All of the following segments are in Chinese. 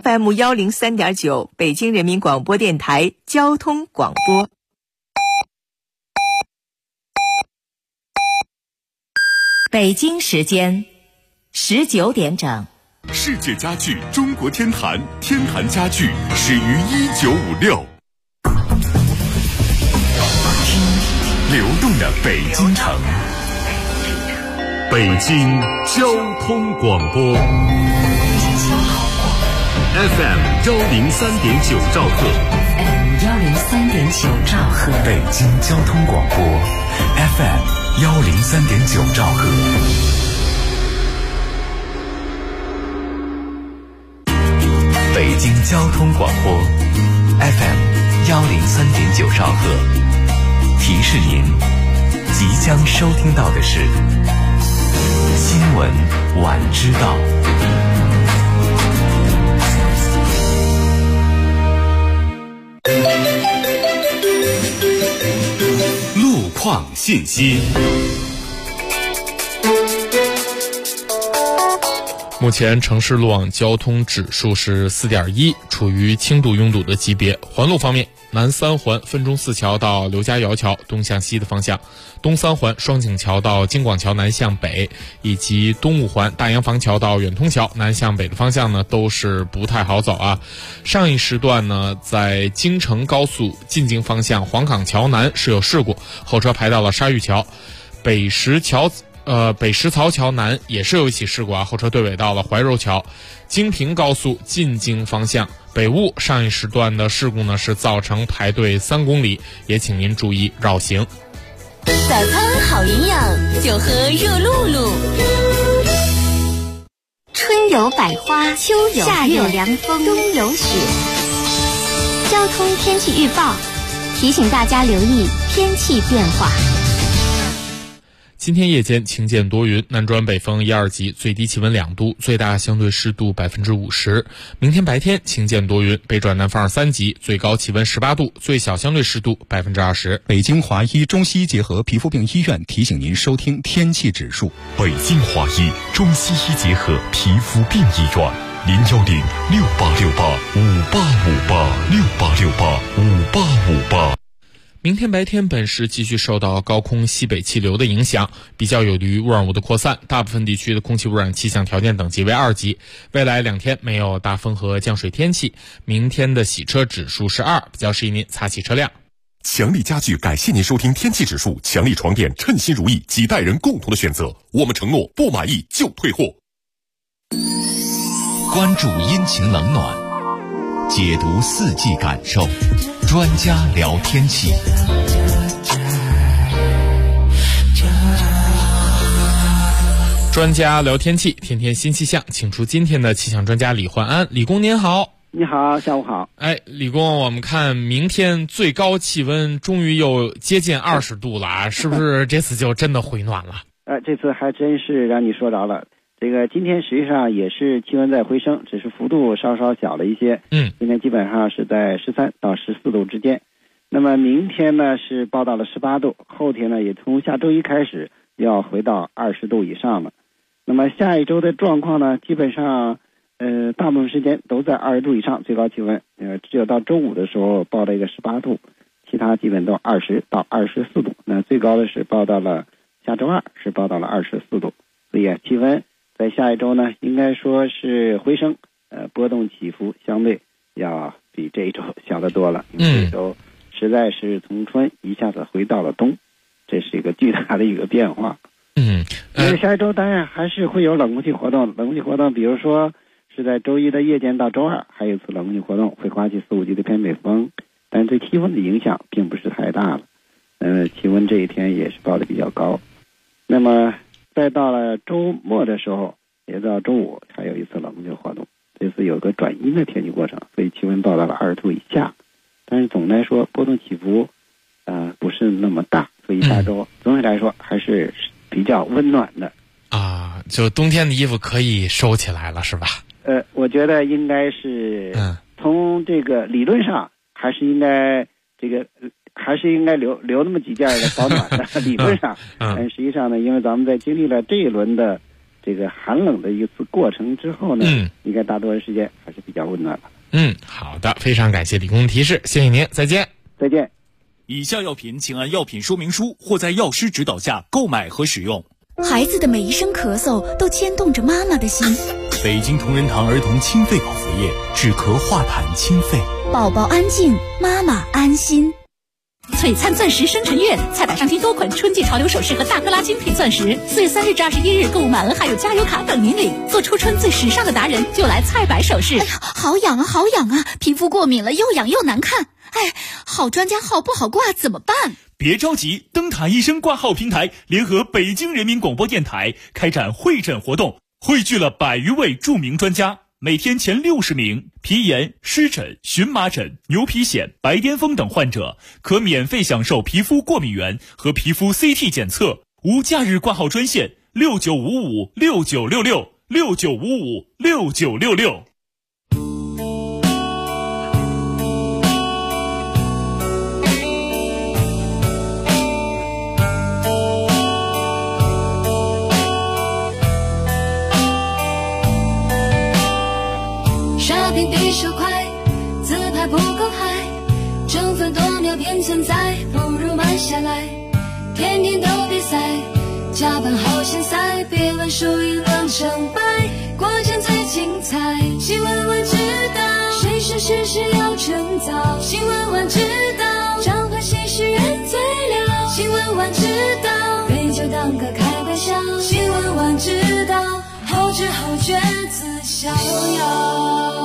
FM103.9 北京人民广播电台交通广播。北京时间19点整。 世界家具中国天坛，天坛家具始于1956。流动的北京城，北京交通广播 FM103.9兆赫 ，FM103.9兆赫， 北京交通广播 FM103.9兆赫。北京交通广播 FM103.9兆赫，提示您即将收听到的是新闻晚知道。路况信息。 目前城市路网交通指数是 4.1， 处于轻度拥堵的级别。环路方面，南三环分钟寺桥到刘家窑桥东向西的方向，东三环双井桥到京广桥南向北，以及东五环大洋坊桥到远通桥南向北的方向呢，都是不太好走啊。上一时段呢，在京承高速进京方向黄岗桥南是有事故，后车排到了沙峪桥，北石槽桥南也是有一起事故啊，后车对尾到了怀柔桥。京平高速进京方向北坞上一时段的事故呢，是造成排队3公里，也请您注意绕行。 早餐好营养，就喝热露露。春有百花，秋有夏有凉风，冬有雪。交通天气预报提醒大家留意天气变化。 今天夜间晴间多云，南转北风1、2级，最低气温2度，最大相对湿度50%。明天白天晴间多云，北转南风2、3级，最高气温18度，最小相对湿度20%。 北京华医中西医结合皮肤病医院提醒您收听天气指数。 北京华医中西医结合皮肤病医院，0106868585858，668685858。 明天白天本市继续受到高空西北气流的影响，比较有利于污染物的扩散，大部分地区的空气污染气象条件等级为2级。未来2天没有大风和降水天气，明天的洗车指数是2，比较适宜您擦洗车辆。 强力家具感谢您收听天气指数，强力床垫称心如意，几代人共同的选择，我们承诺不满意就退货。 关注阴晴冷暖，解读四季感受，专家聊天气。 专家聊天气，天天新气象，请出今天的气象专家李焕安。李工您好。 你好，下午好。 李工，我们看明天最高气温终于又接近20度了啊，是不是这次就真的回暖了？ 这次还真是让你说着了。这个今天实际上也是气温在回升，只是幅度稍稍小了一些。今天基本上是在13到14度之间。那么明天呢是报到了18度，后天呢也从下周一开始要回到20度以上了。那么下一周的状况呢，基本上大部分时间都在20度以上最高气温，只有到周五的时候报了一个18度，其他基本都20到24度。那最高的是报到了下周二是报到了24度，所以气温在下一周呢应该说是回升，波动起伏相对要比这一周小得多了。这一周实在是从春一下子回到了冬，这是一个巨大的一个变化。因为下一周当然还是会有冷空气活动，比如说是在周一的夜间到周二还有一次冷空气活动，会刮起4、5级的偏北风，但对气温的影响并不是太大了。气温这一天也是报的比较高。那么再到了周末的时候，也到周五还有一次冷空气活动，这次有个转阴的天气过程，所以气温报到了20度以下。但是总的来说波动起伏不是那么大，所以下周总体来说还是比较温暖的啊，就冬天的衣服可以收起来了是吧？ 我觉得应该是从这个理论上还是应该留那么几件的保暖的理论上。但实际上呢，因为咱们在经历了这一轮的这个寒冷的一次过程之后呢，应该大多数时间还是比较温暖的。 好的，非常感谢李工提示，谢谢您，再见。 再见。 以下药品请按药品说明书或在药师指导下购买和使用。 孩子的每一声咳嗽都牵动着妈妈的心。 北京同仁堂儿童清肺口服液，止咳化痰清肺。 宝宝安静，妈妈安心。 璀璨钻石生辰月，菜板上听多款春季潮流首饰和大克拉精品钻石。4月3日至21日购物满额还有加油卡等您领，做初春最时尚的达人就来菜板首饰。 哎呀，好痒啊，好痒啊！皮肤过敏了，又痒又难看。哎，好专家号不好挂，怎么办？ 别着急，灯塔医生挂号平台联合北京人民广播电台开展会诊活动，汇聚了100余位著名专家。每天前60名皮炎、湿疹、荨麻疹、牛皮癣、白癜风等患者可免费享受皮肤过敏原和皮肤 CT 检测。无假日挂号专线69556966 69556966。 比手快，自拍不够嗨，争分夺秒便存在，不如慢下来。天天都比赛，加班好现赛，别问输赢论成败，过程最精彩。新闻晚知道，谁是事实要趁早。新闻晚知道，掌管新事人最了。新闻晚知道，杯酒当歌开玩笑。新闻晚知道，后知后觉自逍遥。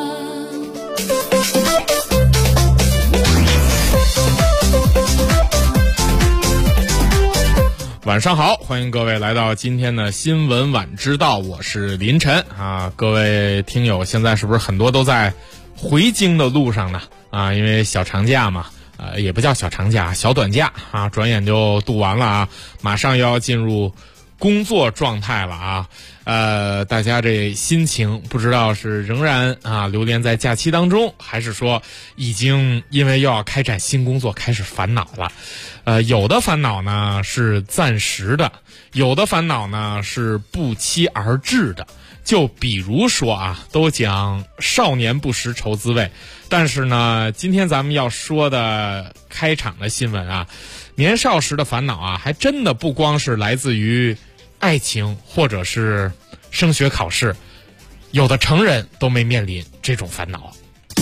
晚上好，欢迎各位来到今天的新闻晚知道，我是林晨啊。各位听友现在是不是很多都在回京的路上呢？啊，因为小长假嘛，也不叫小长假，小短假啊，转眼就度完了啊，马上又要进入工作状态了啊。大家这心情不知道是仍然流连在假期当中，还是说已经因为又要开展新工作开始烦恼了。有的烦恼呢是暂时的，有的烦恼呢是不期而至的。就比如说啊，都讲少年不识愁滋味，但是呢，今天咱们要说的开场的新闻啊，年少时的烦恼啊，还真的不光是来自于爱情或者是升学考试，有的成人都没面临这种烦恼。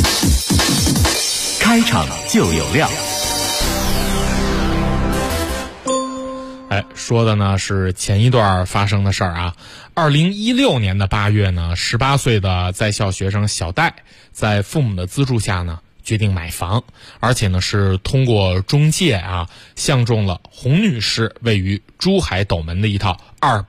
开场就有料。 说的呢是前一段发生的事儿啊。2016年的8月呢，18岁的在校学生小戴在父母的资助下呢，决定买房，而且呢是通过中介啊，相中了洪女士位于珠海斗门的一套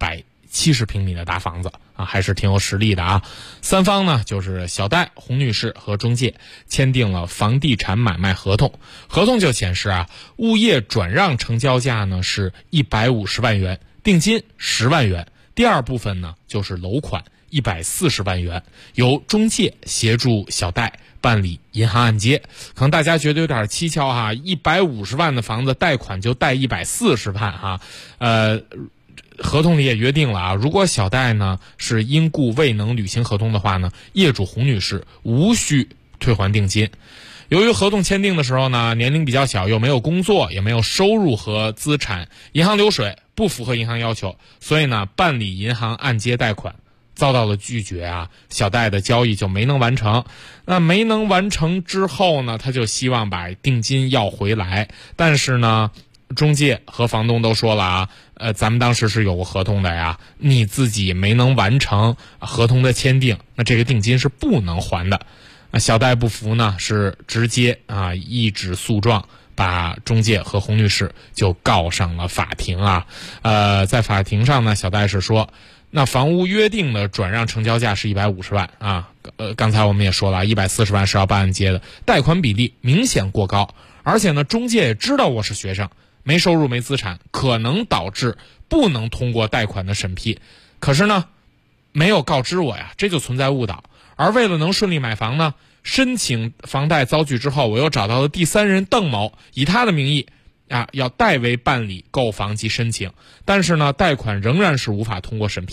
270平米的大房子啊，还是挺有实力的啊。三方呢就是小戴、洪女士和中介签订了房地产买卖合同，合同就显示啊，物业转让成交价呢是150万元，定金10万元，第二部分呢就是楼款140万元，由中介协助小戴办理银行按揭。可能大家觉得有点蹊跷哈，150万的房子贷款就贷140万哈，合同里也约定了啊，如果小戴呢是因故未能履行合同的话呢，业主洪女士无需退还定金。由于合同签订的时候呢，年龄比较小，又没有工作，也没有收入和资产，银行流水不符合银行要求，所以呢，办理银行按揭贷款遭到了拒绝啊，小戴的交易就没能完成。那没能完成之后呢，他就希望把定金要回来，但是呢，中介和房东都说了啊，咱们当时是有过合同的呀，你自己没能完成合同的签订，那这个定金是不能还的。小戴不服呢，是直接一纸诉状，把中介和洪女士就告上了法庭啊。在法庭上呢，小戴是说，那房屋约定的转让成交价是150万啊。刚才我们也说了，140万是要办按揭的，贷款比例明显过高，而且呢，中介也知道我是学生，没收入没资产，可能导致不能通过贷款的审批，可是呢没有告知我呀，这就存在误导。而为了能顺利买房呢，申请房贷遭拒之后，我又找到了第三人邓某，以他的名义要代为办理购房及申请，但是呢贷款仍然是无法通过审批，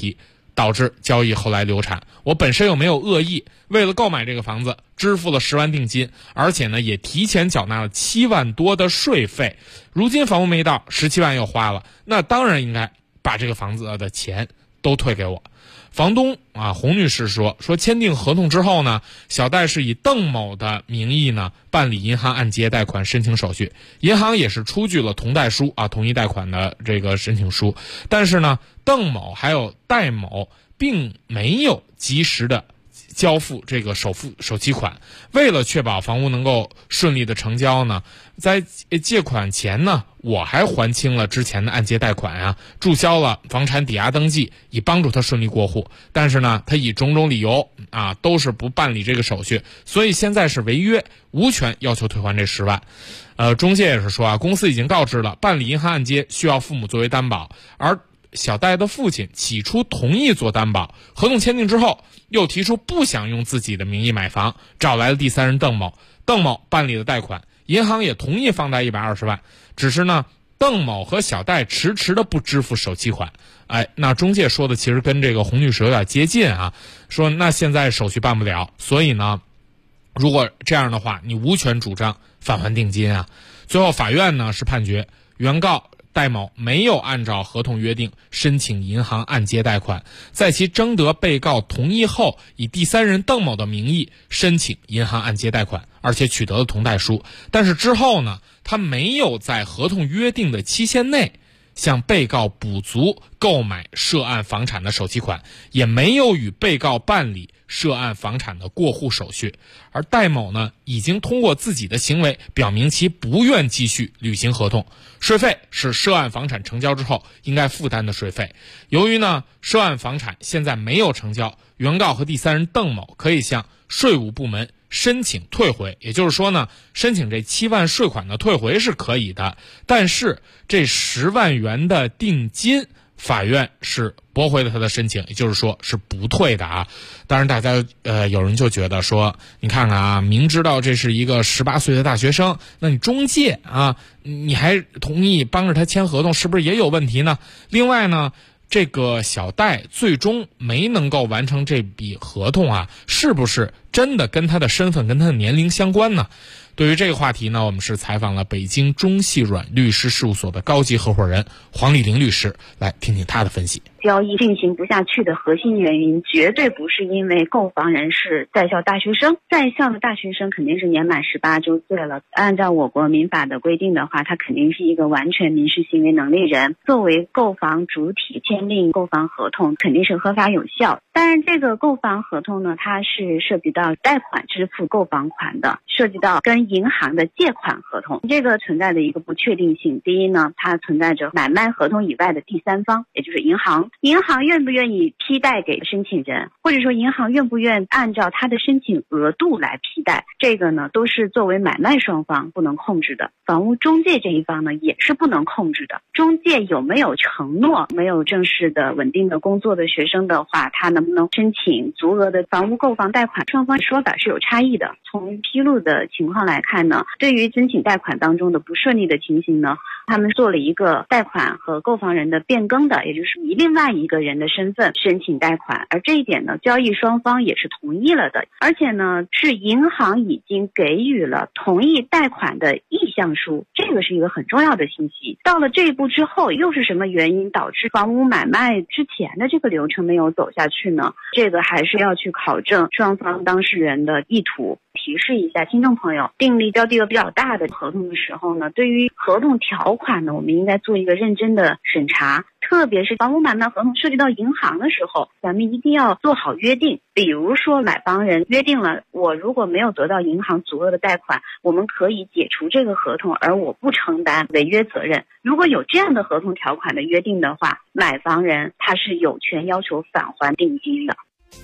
导致交易后来流产。我本身又没有恶意，为了购买这个房子支付了10万定金，而且呢也提前缴纳了7万多的税费，如今房屋没到，17万又花了，那当然应该把这个房子的钱都退给我。房东洪女士说签订合同之后呢，小戴是以邓某的名义呢办理银行按揭贷款申请手续，银行也是出具了同贷书同意贷款的这个申请书，但是呢邓某还有戴某并没有及时的交付这个首期款。为了确保房屋能够顺利的成交呢，在借款前呢，我还还清了之前的按揭贷款注销了房产抵押登记，以帮助他顺利过户。但是呢，他以种种理由都是不办理这个手续，所以现在是违约，无权要求退还这10万。中介也是说公司已经告知了，办理银行按揭需要父母作为担保，而小戴的父亲起初同意做担保，合同签订之后又提出不想用自己的名义买房，找来了第三人邓某办理了贷款，银行也同意放贷120万，只是呢邓某和小戴迟迟的不支付首期款。那中介说的其实跟这个洪女士有点接近说那现在手续办不了，所以呢如果这样的话，你无权主张返还定金最后法院呢是判决原告戴某没有按照合同约定申请银行按揭贷款，在其征得被告同意后，以第三人邓某的名义申请银行按揭贷款，而且取得了同贷书。但是之后呢，他没有在合同约定的期限内向被告补足购买涉案房产的首期款，也没有与被告办理涉案房产的过户手续。而戴某呢，已经通过自己的行为表明其不愿继续履行合同，税费是涉案房产成交之后应该负担的税费。由于呢涉案房产现在没有成交，原告和第三人邓某可以向税务部门申请退回，也就是说呢，申请这7万税款的退回是可以的，但是这10万元的定金，法院是驳回了他的申请，也就是说是不退的当然大家有人就觉得说，你看看明知道这是一个18岁的大学生，那你中介你还同意帮着他签合同，是不是也有问题呢？另外呢，这个小戴最终没能够完成这笔合同是不是真的跟他的身份跟他的年龄相关呢？对于这个话题呢，我们是采访了北京中细软律师事务所的高级合伙人黄丽玲律师，来听听他的分析。 交易进行不下去的核心原因绝对不是因为购房人是在校大学生，在校的大学生肯定是年满18周岁了，按照我国民法的规定的话，他肯定是一个完全民事行为能力人，作为购房主体签订购房合同肯定是合法有效。当然这个购房合同呢，它是涉及到贷款支付购房款的，涉及到跟银行的借款合同，这个存在的一个不确定性。第一呢，它存在着买卖合同以外的第三方，也就是银行愿不愿意批贷给申请人，或者说银行愿不愿按照他的申请额度来批贷，这个呢都是作为买卖双方不能控制的。房屋中介这一方呢也是不能控制的。中介有没有承诺，没有正式的稳定的工作的学生的话，他能不能申请足额的房屋购房贷款，双方说法是有差异的。从披露的情况来看呢，对于申请贷款当中的不顺利的情形呢，他们做了一个贷款和购房人的变更的，也就是以另外一个人的身份申请贷款，而这一点呢，交易双方也是同意了的，而且呢，是银行已经给予了同意贷款的意向书，这个是一个很重要的信息。到了这一步之后，又是什么原因导致房屋买卖之前的这个流程没有走下去呢？这个还是要去考证双方当事人的意图。提示一下听众朋友，订立标的额比较大的合同的时候呢，对于合同条款呢，我们应该做一个认真的审查，特别是房屋买卖合同涉及到银行的时候，咱们一定要做好约定。比如说买方人约定了，我如果没有得到银行足额的贷款，我们可以解除这个合同，而我不承担违约责任。如果有这样的合同条款的约定的话，买房人他是有权要求返还定金的。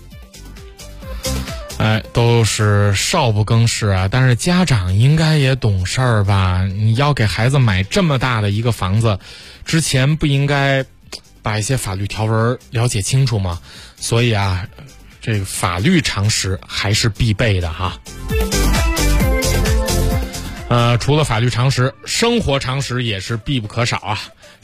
都是少不更事但是家长应该也懂事儿吧？你要给孩子买这么大的一个房子，之前不应该把一些法律条文了解清楚吗？所以这个法律常识还是必备的除了法律常识，生活常识也是必不可少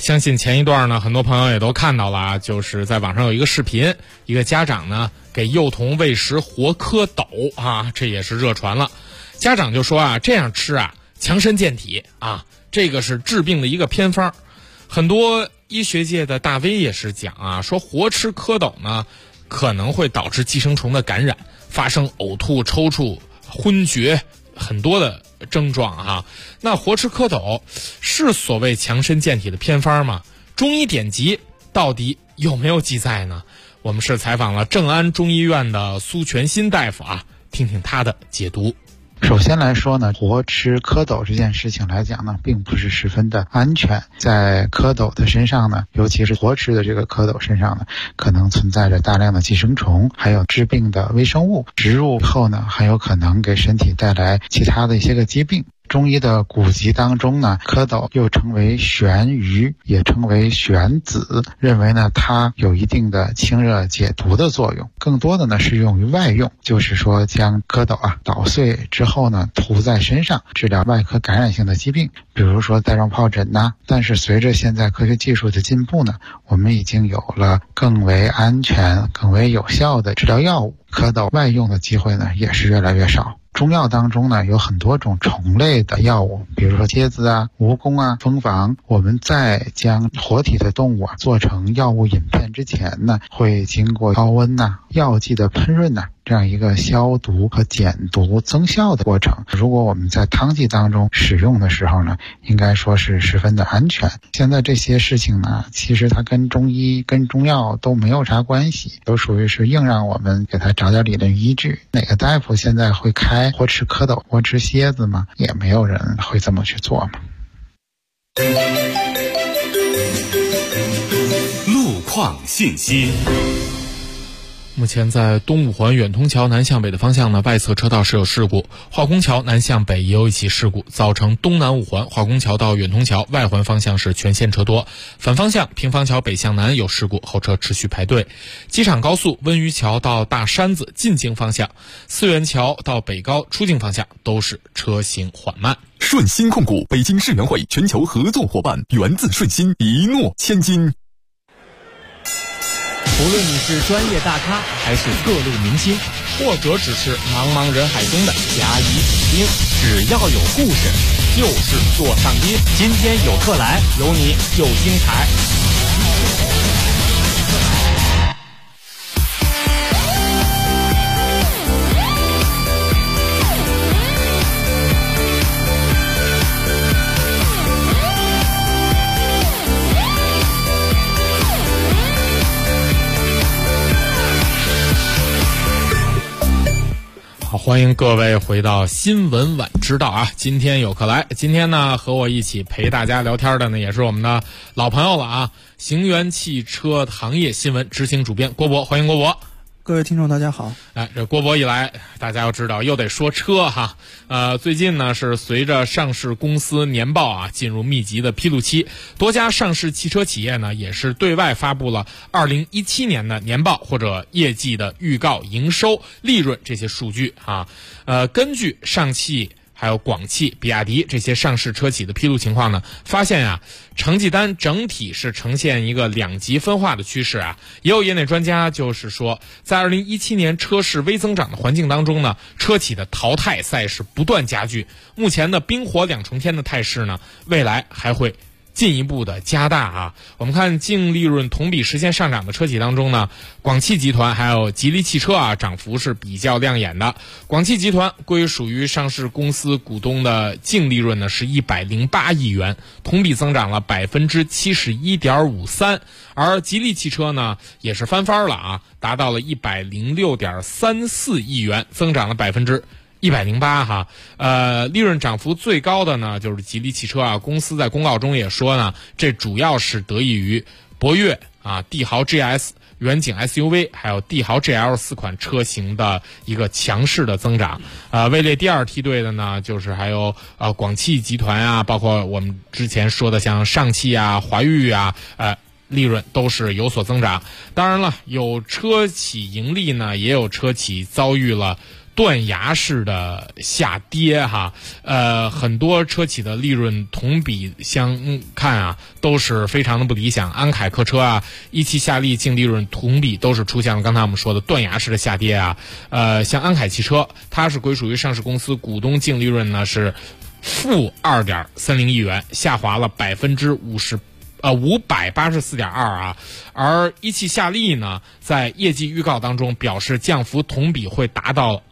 相信前一段呢，很多朋友也都看到了，就是在网上有一个视频，一个家长呢给幼童喂食活蝌蚪啊，这也是热传了。家长就说啊，这样吃啊强身健体啊，这个是治病的一个偏方。很多医学界的大 V 也是讲啊，说活吃蝌蚪呢可能会导致寄生虫的感染，发生呕吐、抽搐、昏厥很多的症状啊。那活吃蝌蚪是所谓强身健体的偏方吗？中医典籍到底有没有记载呢？我们是采访了正安中医院的苏全新大夫啊，听听他的解读。 首先来说呢，活吃蝌蚪这件事情来讲呢，并不是十分的安全。在蝌蚪的身上呢，尤其是活吃的这个蝌蚪身上呢，可能存在着大量的寄生虫，还有致病的微生物，植入后呢，很有可能给身体带来其他的一些个疾病。中医的古籍当中呢，蝌蚪又称为玄鱼，也称为玄子，认为呢它有一定的清热解毒的作用。更多的呢是用于外用，就是说将蝌蚪捣碎之后呢，涂在身上，治疗外科感染性的疾病，比如说带状疱疹呐。但是随着现在科学技术的进步呢，我们已经有了更为安全、更为有效的治疗药物，蝌蚪外用的机会呢也是越来越少。中药当中呢有很多种虫类的药物，比如说蝎子啊、蜈蚣啊、蜂房。我们在将活体的动物做成药物饮片之前呢，会经过高温药剂的喷润这样一个消毒和减毒增效的过程。如果我们在汤剂当中使用的时候呢，应该说是十分的安全。现在这些事情呢，其实它跟中医跟中药都没有啥关系，都属于是硬让我们给它找点理论依据。哪个大夫现在会开活吃蝌蚪、活吃蝎子吗？也没有人会这么去做嘛。 路况信息。 目前在东五环远通桥南向北的方向呢，外侧车道是有事故，化工桥南向北也有一起事故，造成东南五环化工桥到远通桥外环方向是全线车多。反方向平房桥北向南有事故，后车持续排队。机场高速温榆桥到大山子进京方向，四元桥到北高出境方向都是车行缓慢。 顺鑫控股北京世园会全球合作伙伴，源自顺鑫，一诺千金。 无论你是专业大咖还是各路明星，或者只是茫茫人海中的甲乙丙丁，只要有故事就是座上宾。今天有客来，有你就精彩。 好，欢迎各位回到新闻晚知道啊！今天有客来，今天呢和我一起陪大家聊天的呢也是我们的老朋友了啊，行源汽车行业新闻执行主编郭博，欢迎郭博。 各位听众大家好。 这郭博一来，大家要知道又得说车哈。最近呢是随着上市公司年报啊进入密集的披露期，多家上市汽车企业呢也是对外发布了2017年的年报或者业绩的预告、营收、利润这些数据啊。根据上汽还有广汽、比亚迪这些上市车企的披露情况呢，发现啊，成绩单整体是呈现一个两极分化的趋势啊。也有业内专家就是说，在2017年车市微增长的环境当中呢，车企的淘汰赛是不断加剧。目前的冰火两重天的态势呢，未来还会进一步的加大啊。我们看净利润同比实现上涨的车企当中呢，广汽集团还有吉利汽车啊，涨幅是比较亮眼的。广汽集团归属于上市公司股东的净利润呢是108亿元，同比增长了71.53%，而吉利汽车呢也是翻番了啊，达到了106.34亿元，增长了108%哈。利润涨幅最高的呢就是吉利汽车啊，公司在公告中也说呢，这主要是得益于博越啊、帝豪 GS、远景 SUV 还有帝豪 GL 4款车型的一个强势的增长。位列第二梯队的呢就是还有广汽集团啊，包括我们之前说的像上汽啊、华域啊，利润都是有所增长。当然了，有车企盈利呢，也有车企遭遇了断崖式的下跌哈，很多车企的利润同比相看啊都是非常的不理想。安凯客车啊、一汽夏利净利润同比都是出现了刚才我们说的断崖式的下跌啊。像安凯汽车，它是归属于上市公司，股东净利润呢是负2.30亿元，下滑了584.2%啊，而一汽夏利呢，在业绩预告当中表示降幅同比会达到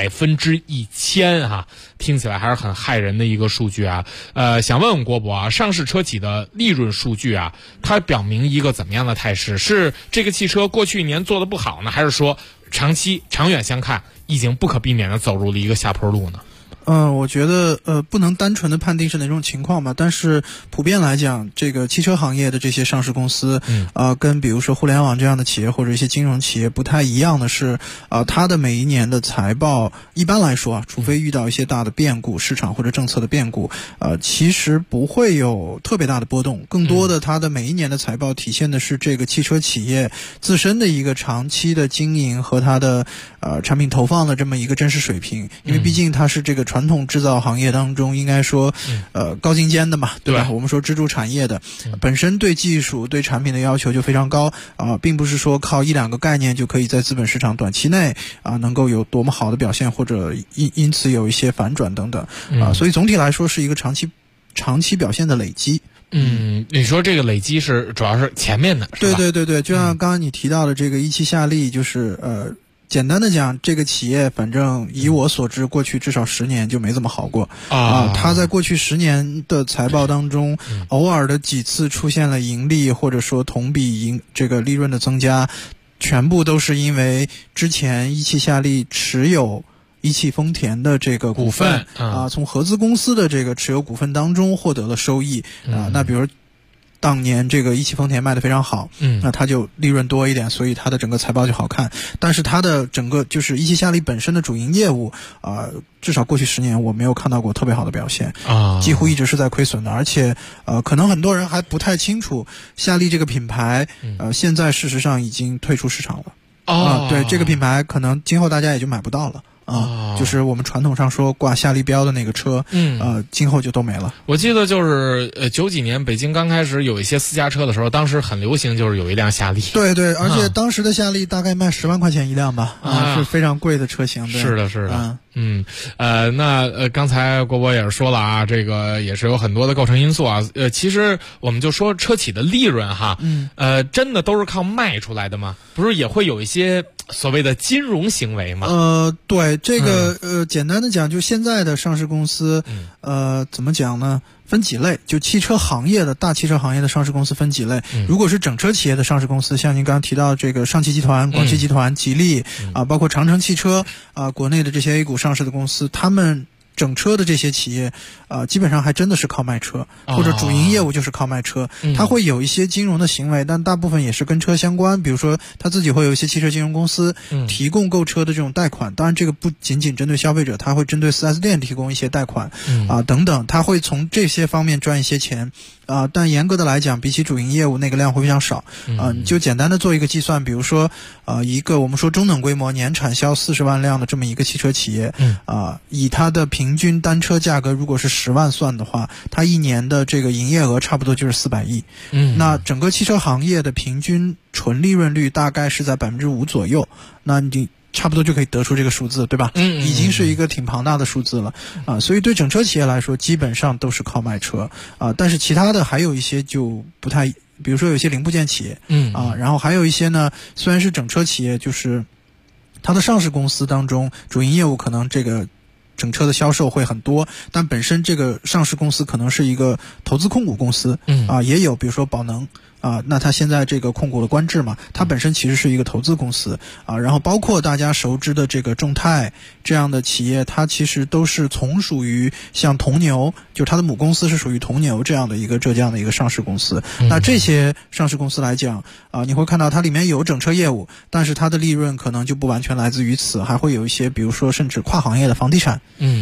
1000%哈，听起来还是很骇人的一个数据啊。想问问郭博啊，上市车企的利润数据啊，它表明一个怎么样的态势？是这个汽车过去一年做的不好呢，还是说长远相看已经不可避免的走入了一个下坡路呢？ 我觉得不能单纯的判定是哪种情况吧，但是普遍来讲，这个汽车行业的这些上市公司，跟比如说互联网这样的企业或者一些金融企业不太一样的是，它的每一年的财报，一般来说啊，除非遇到一些大的变故，市场或者政策的变故，其实不会有特别大的波动。更多的，它的每一年的财报体现的是这个汽车企业自身的一个长期的经营和它的产品投放的这么一个真实水平，因为毕竟它是这个传统制造行业当中应该说高精尖的嘛，对吧？我们说支柱产业的，本身对技术对产品的要求就非常高并不是说靠1-2个概念就可以在资本市场短期内能够有多么好的表现，或者因此有一些反转等等所以总体来说是一个长期表现的累积。 你说这个累积是主要是前面的，是吧？ 对，就像刚刚你提到的这个一汽夏利，就是简单的讲，这个企业反正以我所知，过去至少10年就没怎么好过它在过去10年的财报当中，偶尔的几次出现了盈利，或者说同比这个利润的增加，全部都是因为之前一汽夏利持有一汽丰田的这个股份从合资公司的这个持有股份当中获得了收益那比如当年这个一汽丰田卖得非常好那它就利润多一点，所以它的整个财报就好看。但是它的整个就是一汽夏利本身的主营业务至少过去10年我没有看到过特别好的表现几乎一直是在亏损的。而且可能很多人还不太清楚夏利这个品牌现在事实上已经退出市场了对，这个品牌可能今后大家也就买不到了就是我们传统上说挂夏利标的那个车今后就都没了。 我记得就是90几年北京刚开始有一些私家车的时候，当时很流行就是有一辆夏利。 对，而且当时的夏利大概卖10万块钱一辆吧是非常贵的车型。对， 是的那刚才郭博也是说了啊，这个也是有很多的构成因素啊其实我们就说车企的利润哈真的都是靠卖出来的吗？不是也会有一些所谓的金融行为吗？ 对，这个简单的讲，就现在的上市公司怎么讲呢？分几类，就汽车行业的大汽车行业的上市公司分几类。如果是整车企业的上市公司，像您刚刚提到这个上汽集团、广汽集团、吉利包括长城汽车国内的这些 A 股上市的公司，他们整车的这些企业基本上还真的是靠卖车或者主营业务就是靠卖车它会有一些金融的行为，但大部分也是跟车相关，比如说他自己会有一些汽车金融公司提供购车的这种贷款当然这个不仅仅针对消费者，他会针对 4S 店提供一些贷款等等，他会从这些方面赚一些钱但严格的来讲比起主营业务那个量会非常少你就简单的做一个计算，比如说一个我们说中等规模年产销40万辆的这么一个汽车企业以它的平均单车价格如果是10万算的话，它一年的这个营业额差不多就是400亿那整个汽车行业的平均纯利润率大概是在5%左右，那你差不多就可以得出这个数字，对吧？已经是一个挺庞大的数字了所以对整车企业来说基本上都是靠卖车但是其他的还有一些就不太，比如说有一些零部件企业然后还有一些呢虽然是整车企业，就是它的上市公司当中主营业务可能这个整车的销售会很多，但本身这个上市公司可能是一个投资控股公司也有比如说宝能那它现在这个控股的观致嘛，它本身其实是一个投资公司然后包括大家熟知的这个众泰这样的企业，它其实都是从属于像铜牛，就它的母公司是属于铜牛这样的一个浙江的一个上市公司那这些上市公司来讲你会看到它里面有整车业务，但是它的利润可能就不完全来自于此，还会有一些比如说甚至跨行业的房地产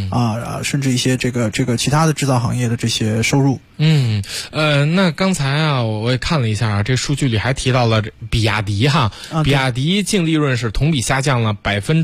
甚至一些这个其他的制造行业的这些收入。 那刚才啊，我也看了一下，这数据里还提到了比亚迪哈，比亚迪净利润是同比下降了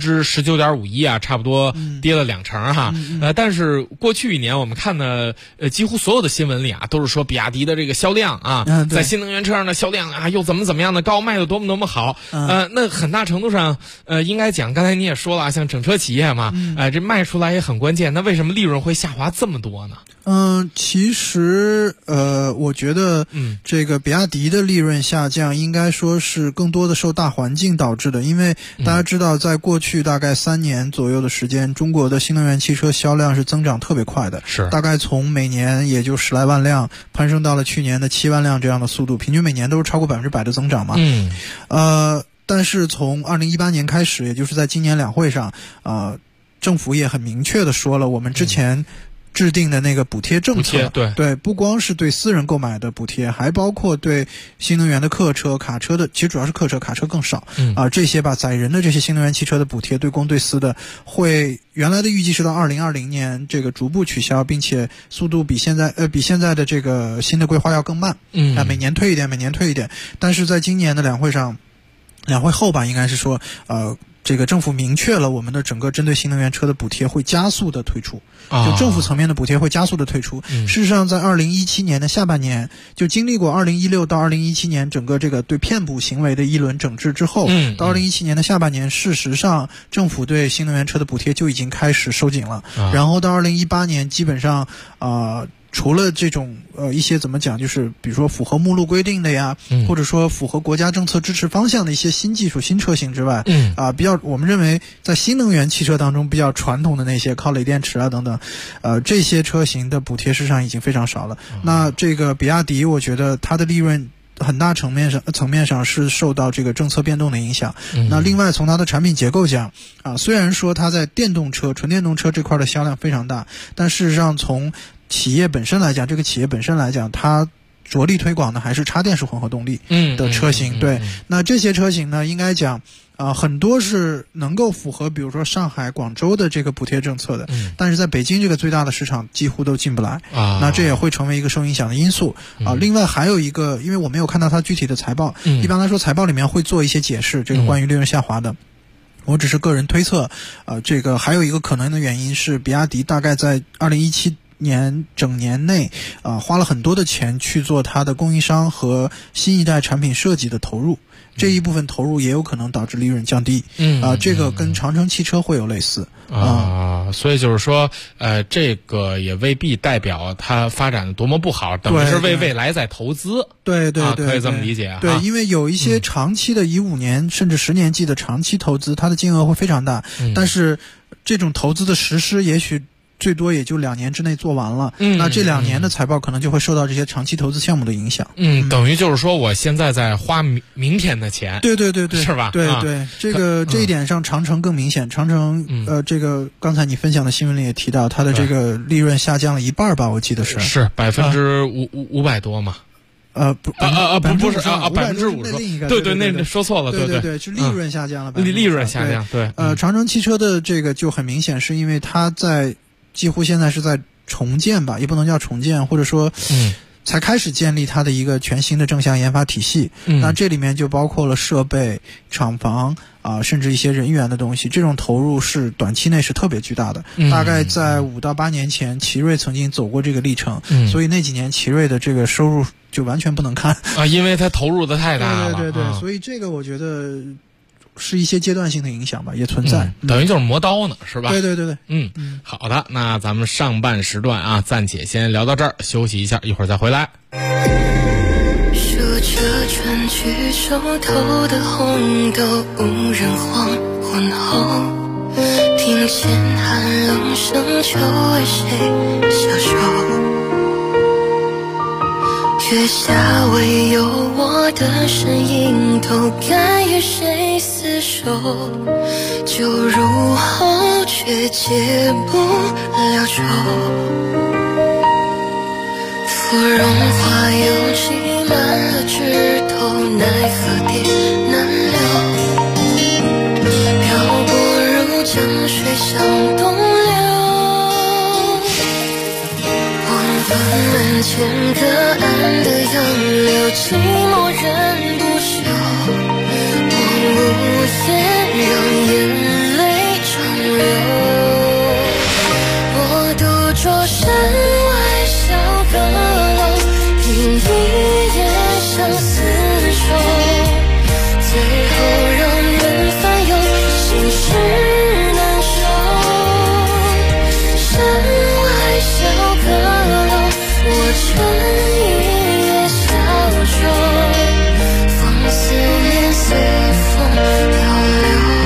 19.51%啊，差不多跌了2成哈。但是过去一年我们看的几乎所有的新闻里啊，都是说比亚迪的这个销量啊，在新能源车上的销量啊，又怎么样的高，卖的多么好。那很大程度上应该讲，刚才你也说了，像整车企业嘛，这卖出来也很关键。那为什么利润会下滑这么多呢？ 其实我觉得这个比亚迪的利润下降应该说是更多的受大环境导致的，因为大家知道在过去大概3年左右的时间，中国的新能源汽车销量是增长特别快的，是大概从每年也就10来万辆攀升到了去年的7万辆这样的速度，平均每年都是超过100%的增长嘛。但是从2018年开始，也就是在今年两会上，政府也很明确的说了，我们之前制定的那个补贴政策，对，不光是对私人购买的补贴，还包括对新能源的客车、卡车的，其实主要是客车，卡车更少。这些吧，载人的这些新能源汽车的补贴，对公对私的，会原来的预计是到2020年这个逐步取消，并且速度比现在的这个新的规划要更慢。每年推一点。但是在今年的两会后吧，应该是说这个政府明确了我们的整个针对新能源车的补贴会加速的推出，就政府层面的补贴会加速的推出。事实上在2017年的下半年，就经历过2016到2017年整个这个对骗补行为的一轮整治之后，到2017年的下半年，事实上政府对新能源车的补贴就已经开始收紧了。然后到2018年基本上除了这种一些怎么讲，就是比如说符合目录规定的呀，或者说符合国家政策支持方向的一些新技术、新车型之外，我们认为在新能源汽车当中比较传统的那些靠锂电池啊等等，这些车型的补贴事实上已经非常少了。那这个比亚迪，我觉得它的利润很大层面上是受到这个政策变动的影响。那另外从它的产品结构讲，虽然说它在纯电动车这块的销量非常大，但事实上从企业本身来讲，它着力推广的还是插电式混合动力的车型。对，那这些车型呢，应该讲很多是能够符合比如说上海、广州的这个补贴政策的，但是在北京这个最大的市场几乎都进不来。那这也会成为一个受影响的因素。另外还有一个，因为我没有看到它具体的财报，一般来说财报里面会做一些解释，这个关于利润下滑的。我只是个人推测，这个还有一个可能的原因是，比亚迪大概在2017年整年内花了很多的钱去做它的供应商和新一代产品设计的投入，这一部分投入也有可能导致利润降低。这个跟长城汽车会有类似所以就是说这个也未必代表它发展的多么不好，等于是为未来在投资。 对， 可以这么理解。 对，因为有一些长期的以5年甚至10年计的长期投资，它的金额会非常大，但是这种投资的实施也许最多也就2年之内做完了。那这2年的财报可能就会受到这些长期投资项目的影响。 等于就是说我现在在花明天的钱。 对， 是吧？ 对，这一点上长城更明显。长城这个刚才你分享的新闻里也提到，它的这个利润下降了1半吧，我记得是 500%多嘛。不是50%，对，那说错了， 对，是利润下降了， 利润下降，对。 长城汽车的这个就很明显，是因为它在几乎现在是在重建吧，也不能叫重建，或者说才开始建立它的一个全新的正向研发体系。那这里面就包括了设备、厂房甚至一些人员的东西，这种投入是短期内是特别巨大的。大概在5到8年前，奇瑞曾经走过这个历程，所以那几年奇瑞的这个收入就完全不能看因为它投入的太大了。 对，所以这个我觉得是一些阶段性的影响吧，也存在。 等于就是磨刀呢，是吧？ 对。 好的，那咱们上半时段暂且先聊到这儿，休息一下，一会儿再回来。 数着转去手头的红豆，无人黄昏后，听见寒冷声就为谁消瘦。月下唯有我的身影，都该与谁厮守？酒入喉却解不了愁，芙蓉花又挤满了枝头，奈何蝶难留，漂泊如江水向东流。 天隔岸的杨柳，寂寞人不休，我无言让眼泪长流。我独坐山外小阁楼，凭一夜相思愁，最后让人烦忧，心事难收。山外小阁楼，我穿一夜小舟，放思念随风漂流。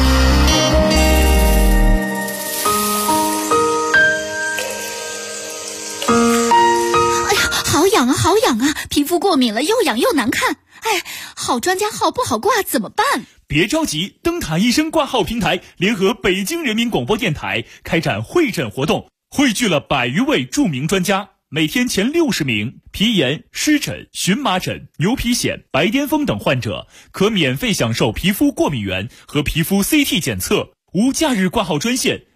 哎呀，好痒啊，好痒啊！皮肤过敏了，又痒又难看。哎，好专家号不好挂，怎么办？ 别着急，灯塔医生挂号平台联合北京人民广播电台开展会诊活动，汇聚了100余位著名专家，每天前60名皮炎、湿疹、荨麻疹、牛皮癣、白癜风等患者可免费享受皮肤过敏原和皮肤 CT 检测，无假日挂号专线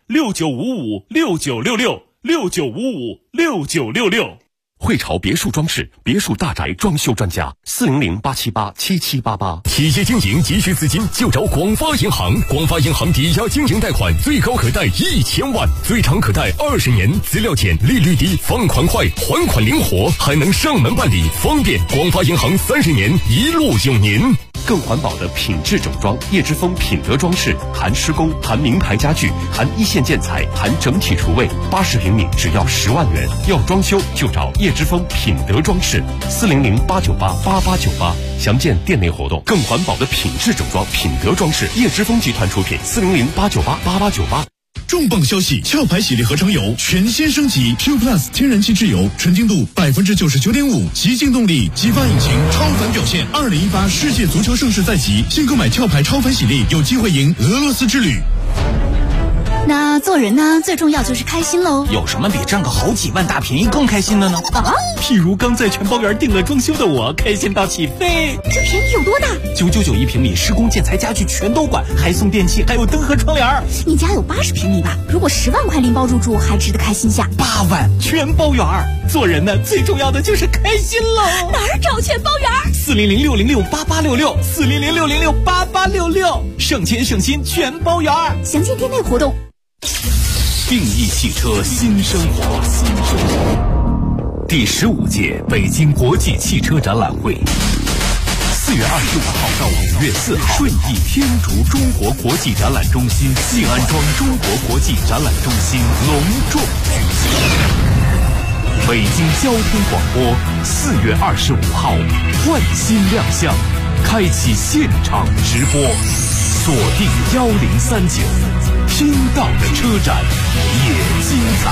6955696669556966。 汇潮别墅装饰别墅大宅装修专家400-878-7788。 企业经营急需资金就找广发银行，广发银行抵押经营贷款最高可贷1000万，最长可贷20年，资料简，利率低，放款快，还款灵活，还能上门办理，方便。广发银行30年一路有您。 更环保的品质整装，叶之峰品德装饰，含施工，含名牌家具，含一线建材，含整体厨卫，80平米只要10万元。要装修就找叶之峰品德装饰，400-898-8898，详见店内活动。更环保的品质整装，品德装饰，叶之峰集团出品，400-898-8898。 重磅消息！壳牌洗涤合成油全新升级 Q Plus 天然气质油，纯净度99.5%，极净动力，激发引擎，超凡表现。2018世界足球盛世在即，新购买壳牌超凡洗涤，有机会赢俄罗斯之旅。 那做人呢，最重要就是开心喽。 有什么比占个好几万大便宜更开心的呢？啊，譬如刚在全包园定了装修的我，开心到起飞。 这便宜有多大 ？999一平米，施工建材家具全都管，还送电器，还有灯和窗帘。 你家有80平米吧？如果10万块拎包入住，还值得开心下。 8万全包园。做人呢，最重要的就是开心喽。 哪儿找全包园 ？400-606-8866，400-606-8866，省钱省心全包园。 详见店内活动。 定义汽车新生活，第15届北京国际汽车展览会，4月25号到5月4号，顺义天竺中国国际展览中心静安庄中国国际展览中心隆重举行。北京交通广播4月25号换新亮相，开启现场直播，锁定1039，听到的车展也精彩。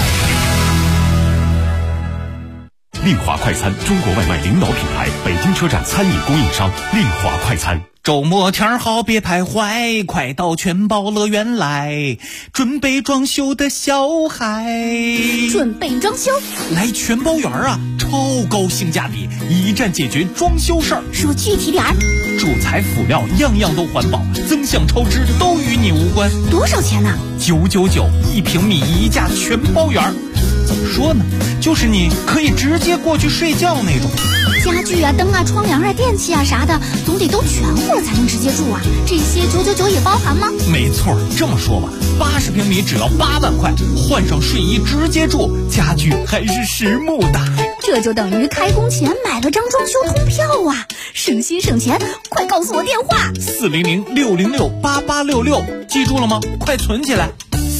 丽华快餐，中国外卖领导品牌，北京车站餐饮供应商，丽华快餐。 周末天好别徘徊，快到全包乐园来，准备装修的小孩。 准备装修？ 来全包园啊，超高性价比，一站解决装修事儿。 说具体点儿。 主材辅料样样都环保，增项超支都与你无关。 多少钱呢 ？999一平米一价全包园。怎么说呢？就是你可以直接过去睡觉那种。 家具啊、灯啊、窗帘啊、电器啊啥的，总得都全乎了才能直接住啊。这些999也包含吗？ 没错，这么说吧，80平米只要8万块，换上睡衣直接住，家具还是实木的。 这就等于开工前买了张装修通票啊！省心省钱，快告诉我电话 ！400-606-8866，记住了吗？快存起来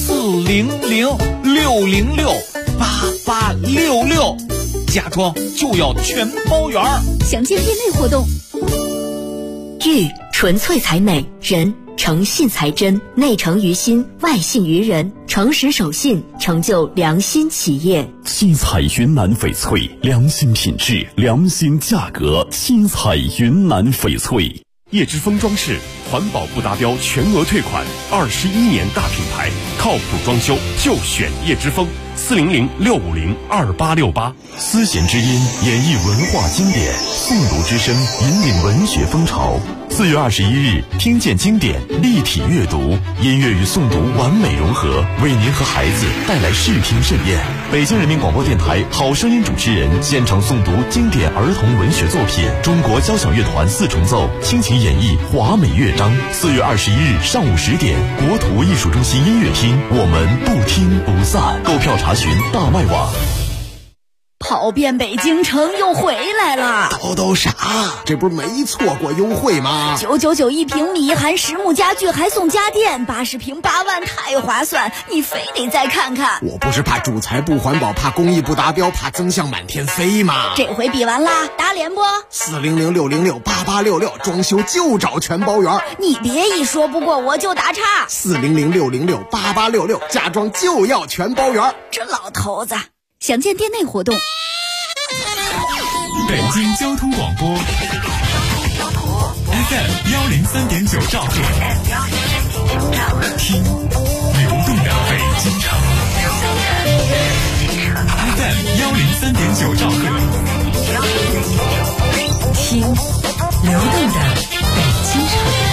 ！400-606-8866，家装就要全包圆。 详见店内活动。 玉纯粹才美，人诚信才真，内诚于心，外信于人，诚实守信，成就良心企业。 七彩云南翡翠，良心品质，良心价格，七彩云南翡翠。叶之峰装饰环保不达标全额退款，21年大品牌，靠谱装修就选叶之峰，400-650-2868。 丝弦之音演绎文化经典，诵读之声引领文学风潮。4月21日，听见经典，立体阅读，音乐与诵读完美融合，为您和孩子带来视听盛宴。北京人民广播电台好声音主持人现场诵读经典儿童文学作品，中国交响乐团4重奏倾情演绎华美乐章。4月21日上午10点，国土艺术中心音乐厅，我们不听不散。购票查询大麦网。 跑遍北京城又回来了， 都啥？这不是没错过优惠吗 ？999一平米，含实木家具还送家电，80平8万，太划算！你非得再看看。 我不是怕主材不环保，怕工艺不达标，怕增项满天飞吗？ 这回比完啦，打脸不 ？400-606-8866，装修就找全包圆。 你别一说不过我就打岔。 400-606-8866，家装就要全包圆。 这老头子。详见店内活动。 北京交通广播 FM 103.9兆赫，听流动的北京城。FM 103.9兆赫， 听流动的北京城。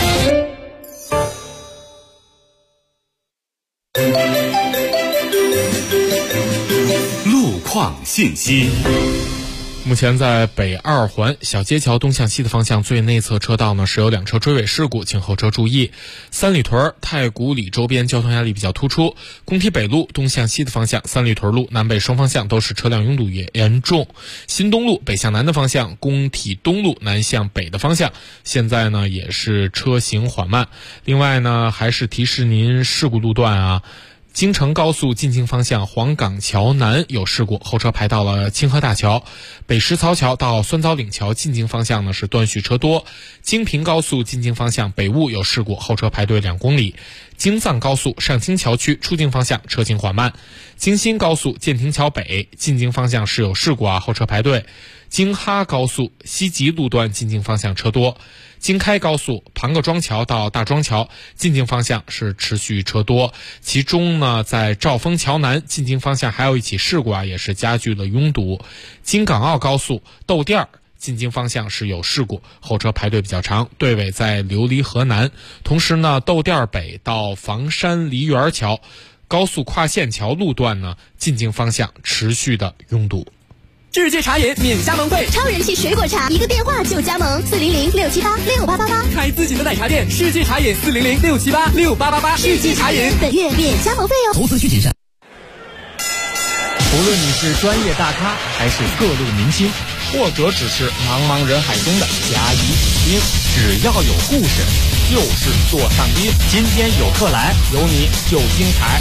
况信息。 目前在北2环小街桥东向西的方向最内侧车道呢是有2车追尾事故，请后车注意。三里屯太古里周边交通压力比较突出，工体北路东向西的方向，三里屯路南北双方向都是车辆拥堵严重。新东路北向南的方向，工体东路南向北的方向，现在呢也是车行缓慢。另外呢还是提示您事故路段啊。京承高速进京方向黄岗桥南有事故，后车排到了清河大桥。北石槽桥到酸枣岭桥进京方向呢是断续车多。京平高速进京方向北坞有事故，后车排队2公里。京藏高速上清桥区出京方向车行缓慢。京新高速建亭桥北进京方向是有事故啊，后车排队。京哈高速西吉路段进京方向车多。京开高速庞各庄桥到大庄桥进京方向是持续车多，其中呢在兆丰桥南进京方向还有一起事故啊，也是加剧了拥堵。京港澳高速窦店进京方向是有事故，后车排队比较长，队尾在琉璃河南。同时呢窦店北到房山梨园桥高速跨线桥路段呢进京方向持续的拥堵。 世界茶饮免加盟费， 超人气水果茶，一个电话就加盟，400-678-6888， 开自己的奶茶店。世界茶饮400-678-6888，世界茶饮本月免加盟费哦。 投资需谨慎。无论你是专业大咖，还是各路明星，或者只是茫茫人海中的甲乙丙丁，只要有故事，就是座上宾。今天有客来，有你就精彩。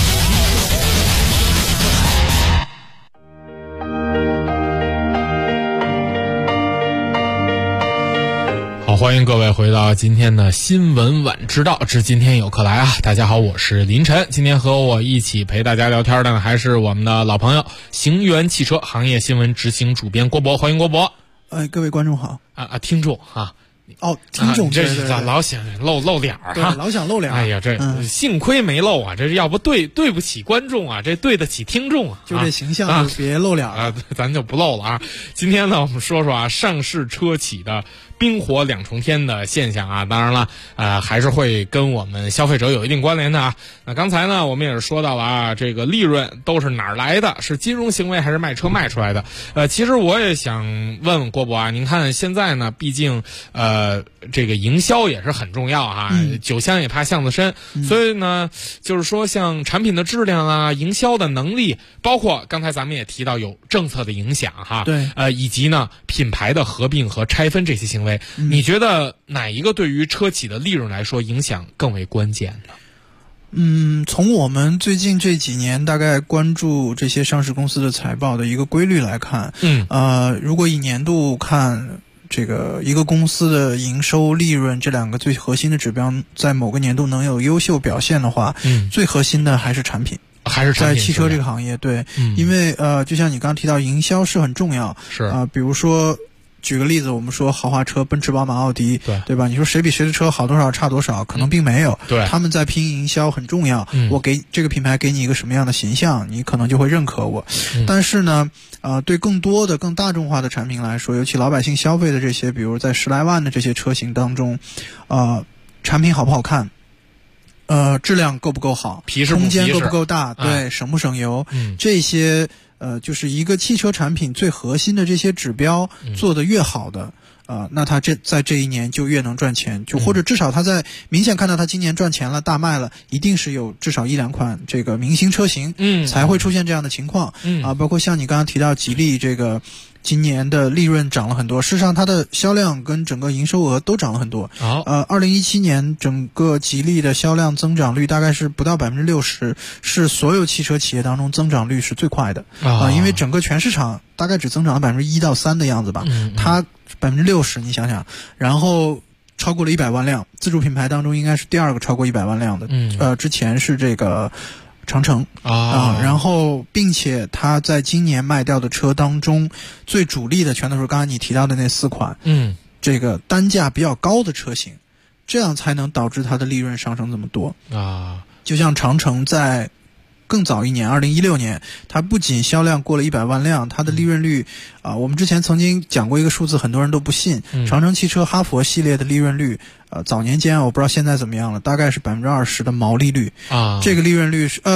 好，欢迎各位回到今天的新闻晚知道之今天有客来啊！大家好，我是林晨。今天和我一起陪大家聊天的还是我们的老朋友行源汽车行业新闻执行主编郭博，欢迎郭博。 各位观众好听众啊。 听众这是老想露脸儿哈， 老想露脸。 哎呀，这幸亏没露啊，这要不对不起观众啊，这对得起听众啊。 就这形象就别露脸了咱就不露了啊。今天呢，我们说说上市车企的冰火2重天的现象啊，当然了，还是会跟我们消费者有一定关联的啊。那刚才呢，我们也是说到了啊，这个利润都是哪儿来的？是金融行为还是卖车卖出来的？其实我也想问问郭博啊，您看现在呢，毕竟这个营销也是很重要啊，酒香也怕巷子深，所以呢，就是说像产品的质量啊，营销的能力，包括刚才咱们也提到有政策的影响哈， 对， 以及呢品牌的合并和拆分这些行为，你觉得哪一个对于车企的利润来说影响更为关键呢？ 从我们最近这几年大概关注这些上市公司的财报的一个规律来看，如果以年度看，这个一个公司的营收利润这2个最核心的指标在某个年度能有优秀表现的话，最核心的还是产品。 还是在汽车这个行业，对，因为就像你刚刚提到，营销是很重要， 是比如说举个例子，我们说豪华车，奔驰、宝马、奥迪，对吧？你说谁比谁的车好多少，差多少，可能并没有。 对， 他们在拼营销很重要。我给这个品牌给你一个什么样的形象，你可能就会认可我。但是呢，对更多的更大众化的产品来说，尤其老百姓消费的这些，比如在10来万的这些车型当中，产品好不好看？质量够不够好？空间够不够大？对，省不省油？这些就是一个汽车产品最核心的这些指标做得越好的，那它在这一年就越能赚钱，就或者至少它在明显看到它今年赚钱了，大卖了，一定是有至少1、2款这个明星车型，才会出现这样的情况。包括像你刚刚提到吉利这个。今年的利润涨了很多，事实上它的销量跟整个营收额都涨了很多。2017年整个吉利的销量增长率大概是不到60%，是所有汽车企业当中增长率是最快的。因为整个全市场大概只增长了1%到3%的样子吧，它60%，你想想，然后超过了100万辆，自主品牌当中应该是第2个超过100万辆的。之前是这个。长城然后并且它在今年卖掉的车当中，最主力的全都是刚才你提到的那4款，这个单价比较高的车型，这样才能导致它的利润上升这么多就像长城在更早一年2016年，它不仅销量过了100万辆，它的利润率我们之前曾经讲过一个数字，很多人都不信。长城汽车哈佛系列的利润率早年间我不知道现在怎么样了，大概是20%的毛利率这个利润率是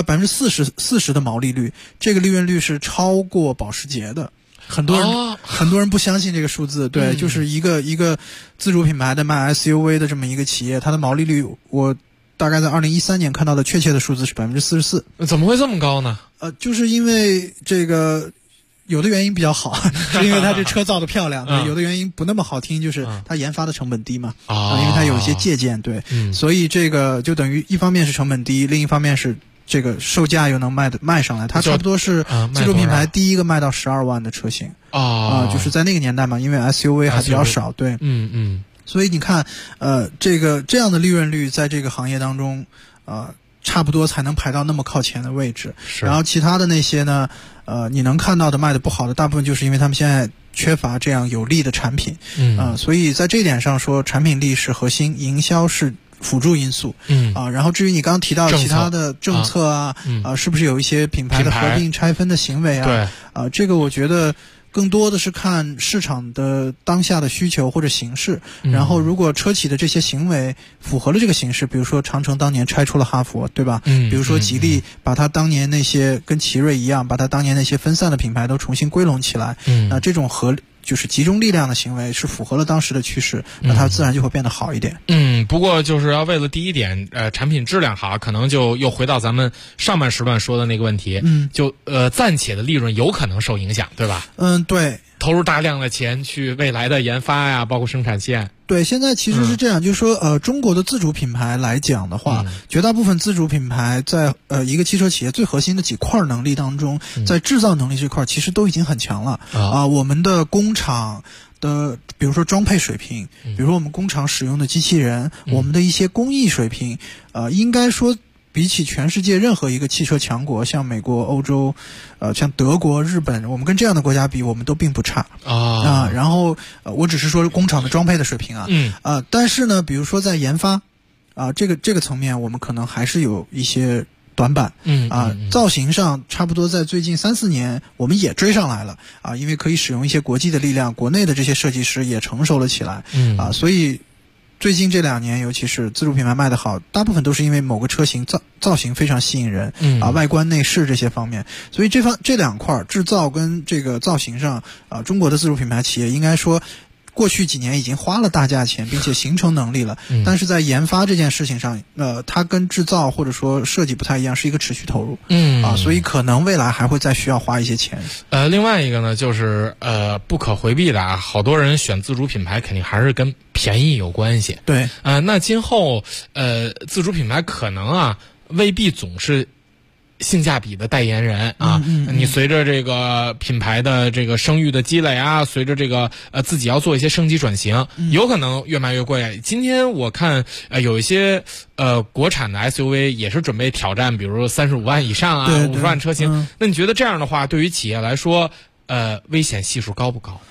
40%的毛利率，这个利润率是超过保时捷的。很多人不相信这个数字，对，就是一个自主品牌的卖 SUV 的这么一个企业，它的毛利率我大概在2013年看到的确切的数字是44%。 怎么会这么高呢？ 就是因为这个有的原因比较好，是因为它这车造的漂亮，有的原因不那么好听，就是它研发的成本低嘛，因为它有一些借鉴，对，所以这个就等于一方面是成本低，另一方面是这个售价又能卖上来，它差不多是自主品牌第一个卖到12万的车型就是在那个年代嘛，因为 SUV 还比较少，对，所以你看，这样的利润率在这个行业当中，差不多才能排到那么靠前的位置。然后其他的那些呢，你能看到的卖的不好的，大部分就是因为他们现在缺乏这样有力的产品。所以在这一点上说，产品力是核心，营销是辅助因素。然后至于你刚刚提到其他的政策是不是有一些品牌的合并拆分的行为对， 这个我觉得。更多的是看市场的当下的需求或者形势，然后如果车企的这些行为符合了这个形势，比如说长城当年拆出了哈弗，对吧？比如说吉利把它当年那些跟奇瑞一样，把它当年那些分散的品牌都重新归拢起来，那这种就是集中力量的行为是符合了当时的趋势，那它自然就会变得好一点。 不过就是要为了第一点，产品质量好，可能就又回到咱们上半时段说的那个问题，就暂且的利润有可能受影响，对吧？ 对， 投入大量的钱去未来的研发呀，包括生产线。 对，现在其实是这样，就是说，中国的自主品牌来讲的话，绝大部分自主品牌在一个汽车企业最核心的几块能力当中，在制造能力这块其实都已经很强了我们的工厂的，比如说装配水平，比如说我们工厂使用的机器人，我们的一些工艺水平，应该说。比起全世界任何一个汽车强国，像美国、欧洲，像德国、日本，我们跟这样的国家比，我们都并不差然后我只是说工厂的装配的水平但是呢，比如说在研发这个层面，我们可能还是有一些短板造型上差不多在最近3-4年我们也追上来了因为可以使用一些国际的力量，国内的这些设计师也成熟了起来所以。最近这2年，尤其是自主品牌卖得好，大部分都是因为某个车型造型非常吸引人，外观内饰这些方面，所以这两块制造跟这个造型上，中国的自主品牌企业应该说。过去几年已经花了大价钱，并且形成能力了，但是在研发这件事情上，它跟制造或者说设计不太一样，是一个持续投入，所以可能未来还会再需要花一些钱。 另外一个呢，就是不可回避的好多人选自主品牌肯定还是跟便宜有关系。 对， 那今后自主品牌可能未必总是。性价比的代言人你随着这个品牌的这个声誉的积累随着这个自己要做一些升级转型，有可能越卖越贵。今天我看有一些国产的 SUV 也是准备挑战，比如35万以上50万车型。那你觉得这样的话，对于企业来说，危险系数高不高？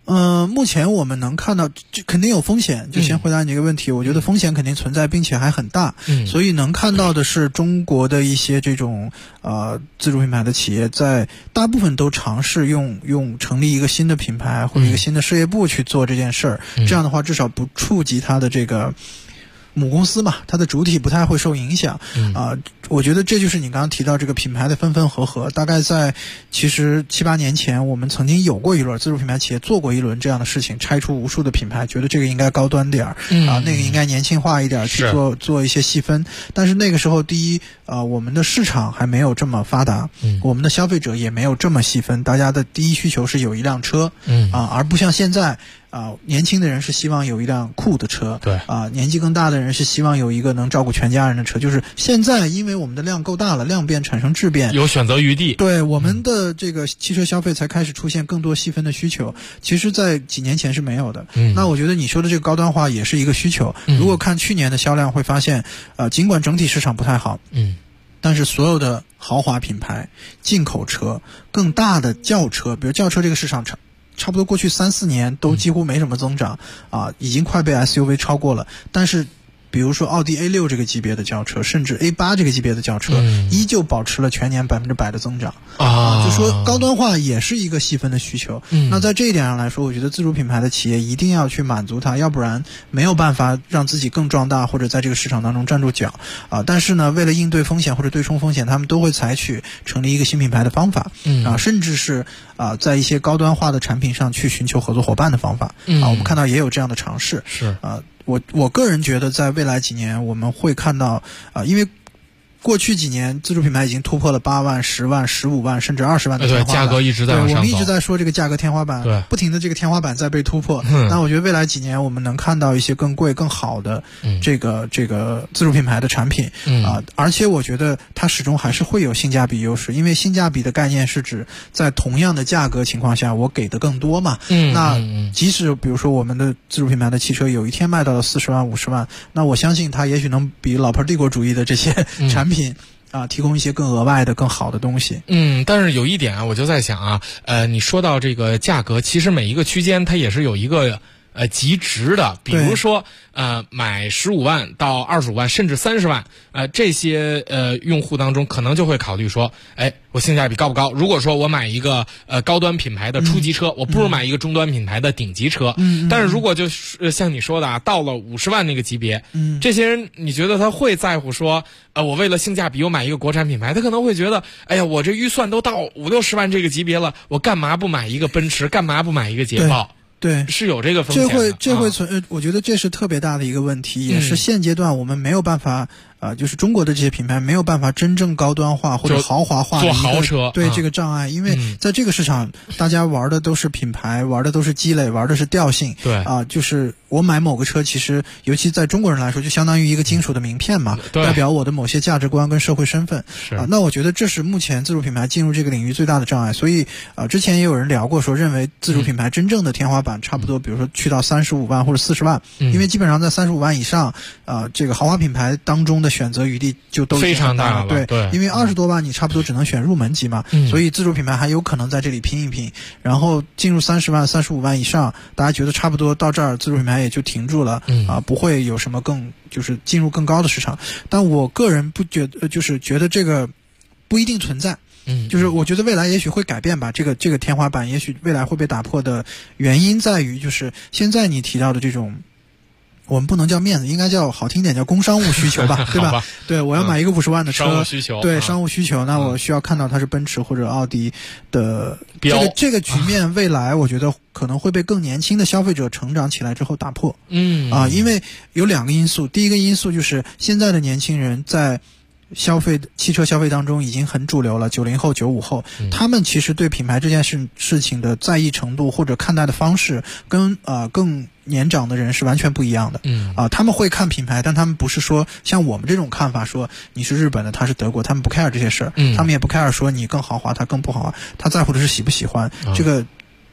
目前我们能看到，这肯定有风险。就先回答你这个问题，我觉得风险肯定存在，并且还很大。所以能看到的是，中国的一些这种自主品牌的企业，在大部分都尝试用成立一个新的品牌或者一个新的事业部去做这件事儿。这样的话，至少不触及它的这个母公司嘛，它的主体不太会受影响。我觉得这就是你刚刚提到这个品牌的分分合合。大概在其实7、8年前，我们曾经有过一轮自主品牌企业做过一轮这样的事情，拆出无数的品牌，觉得这个应该高端点儿，那个应该年轻化一点，去做一些细分。但是那个时候，第一，我们的市场还没有这么发达，我们的消费者也没有这么细分，大家的第一需求是有一辆车，而不像现在。年轻的人是希望有一辆酷的车，对年纪更大的人是希望有一个能照顾全家人的车。就是现在，因为我们的量够大了，量变产生质变， 有选择余地。 对我们的这个汽车消费才开始出现更多细分的需求，其实在几年前是没有的。那我觉得你说的这个高端化也是一个需求。如果看去年的销量，会发现，尽管整体市场不太好，但是所有的豪华品牌、进口车、更大的轿车，比如轿车这个市场差不多过去3、4年都几乎没什么增长，已经快被 SUV 超过了。但是比如说奥迪 A6 这个级别的轿车，甚至 A8 这个级别的轿车，依旧保持了全年100%的增长。就说高端化也是一个细分的需求。那在这一点上来说，我觉得自主品牌的企业一定要去满足它，要不然没有办法让自己更壮大，或者在这个市场当中站住脚。但是呢，为了应对风险或者对冲风险，他们都会采取成立一个新品牌的方法，甚至是在一些高端化的产品上去寻求合作伙伴的方法。我们看到也有这样的尝试。 是我个人觉得，在未来几年我们会看到因为过去几年自主品牌已经突破了8万、10万、15万甚至20万的天花板， 对，价格一直在往上走。 我们一直在说这个价格天花板， 对， 不停的这个天花板在被突破。那我觉得未来几年我们能看到一些更贵、更好的这个自主品牌的产品，而且我觉得它始终还是会有性价比优势，因为性价比的概念是指在同样的价格情况下，我给的更多嘛。那即使比如说我们的自主品牌的汽车有一天卖到了40万、50万，那我相信它也许能比老牌帝国主义的这些产品提供一些更额外的、更好的东西。 但是有一点啊，我就在想你说到这个价格，其实每一个区间它也是有一个极值的，比如说买15万到25万甚至30万，这些用户当中可能就会考虑说，我性价比高不高？如果说我买一个高端品牌的初级车，我不如买一个中端品牌的顶级车。但是如果就是像你说的到了50万那个级别，这些人你觉得他会在乎说，我为了性价比我买一个国产品牌？他可能会觉得，我这预算都到50、60万这个级别了，我干嘛不买一个奔驰？干嘛不买一个捷豹？ 对， 是有这个风险的。 这会我觉得这是特别大的一个问题，也是现阶段我们没有办法就是中国的这些品牌没有办法真正高端化或者豪华化的做豪车， 对这个障碍，因为在这个市场，大家玩的都是品牌，玩的都是积累，玩的是调性。 对就是我买某个车，其实尤其在中国人来说，就相当于一个金属的名片嘛，代表我的某些价值观跟社会身份。那我觉得这是目前自主品牌进入这个领域最大的障碍。所以之前也有人聊过说，认为自主品牌真正的天花板差不多，比如说去到35万或者40万，因为基本上在35万以上，这个豪华品牌当中的选择余地就都非常大了。对，因为20多万你差不多只能选入门级嘛，所以自主品牌还有可能在这里拼一拼，然后进入30万、35万以上，大家觉得差不多到这儿，自主品牌也就停住了，不会有什么就是进入更高的市场。但我个人不觉得，就是觉得这个不一定存在。就是我觉得未来也许会改变吧，这个天花板也许未来会被打破的原因在于，就是现在你提到的这种。我们不能叫面子，应该叫好听点叫工商务需求吧，对吧？对，我要买一个50万的车， 商务需求， 对，商务需求，那我需要看到它是奔驰或者奥迪的这个局面，未来我觉得可能会被更年轻的消费者成长起来之后打破。因为有2个因素，第一个因素就是现在的年轻人在汽车消费当中已经很主流了，90后、95后，他们其实对品牌这件事情的在意程度或者看待的方式跟更年长的人是完全不一样的。他们会看品牌，但他们不是说像我们这种看法，说你是日本的，他是德国，他们不 care 这些事儿，他们也不 care 说你更豪华，他更不豪华，他在乎的是喜不喜欢。这个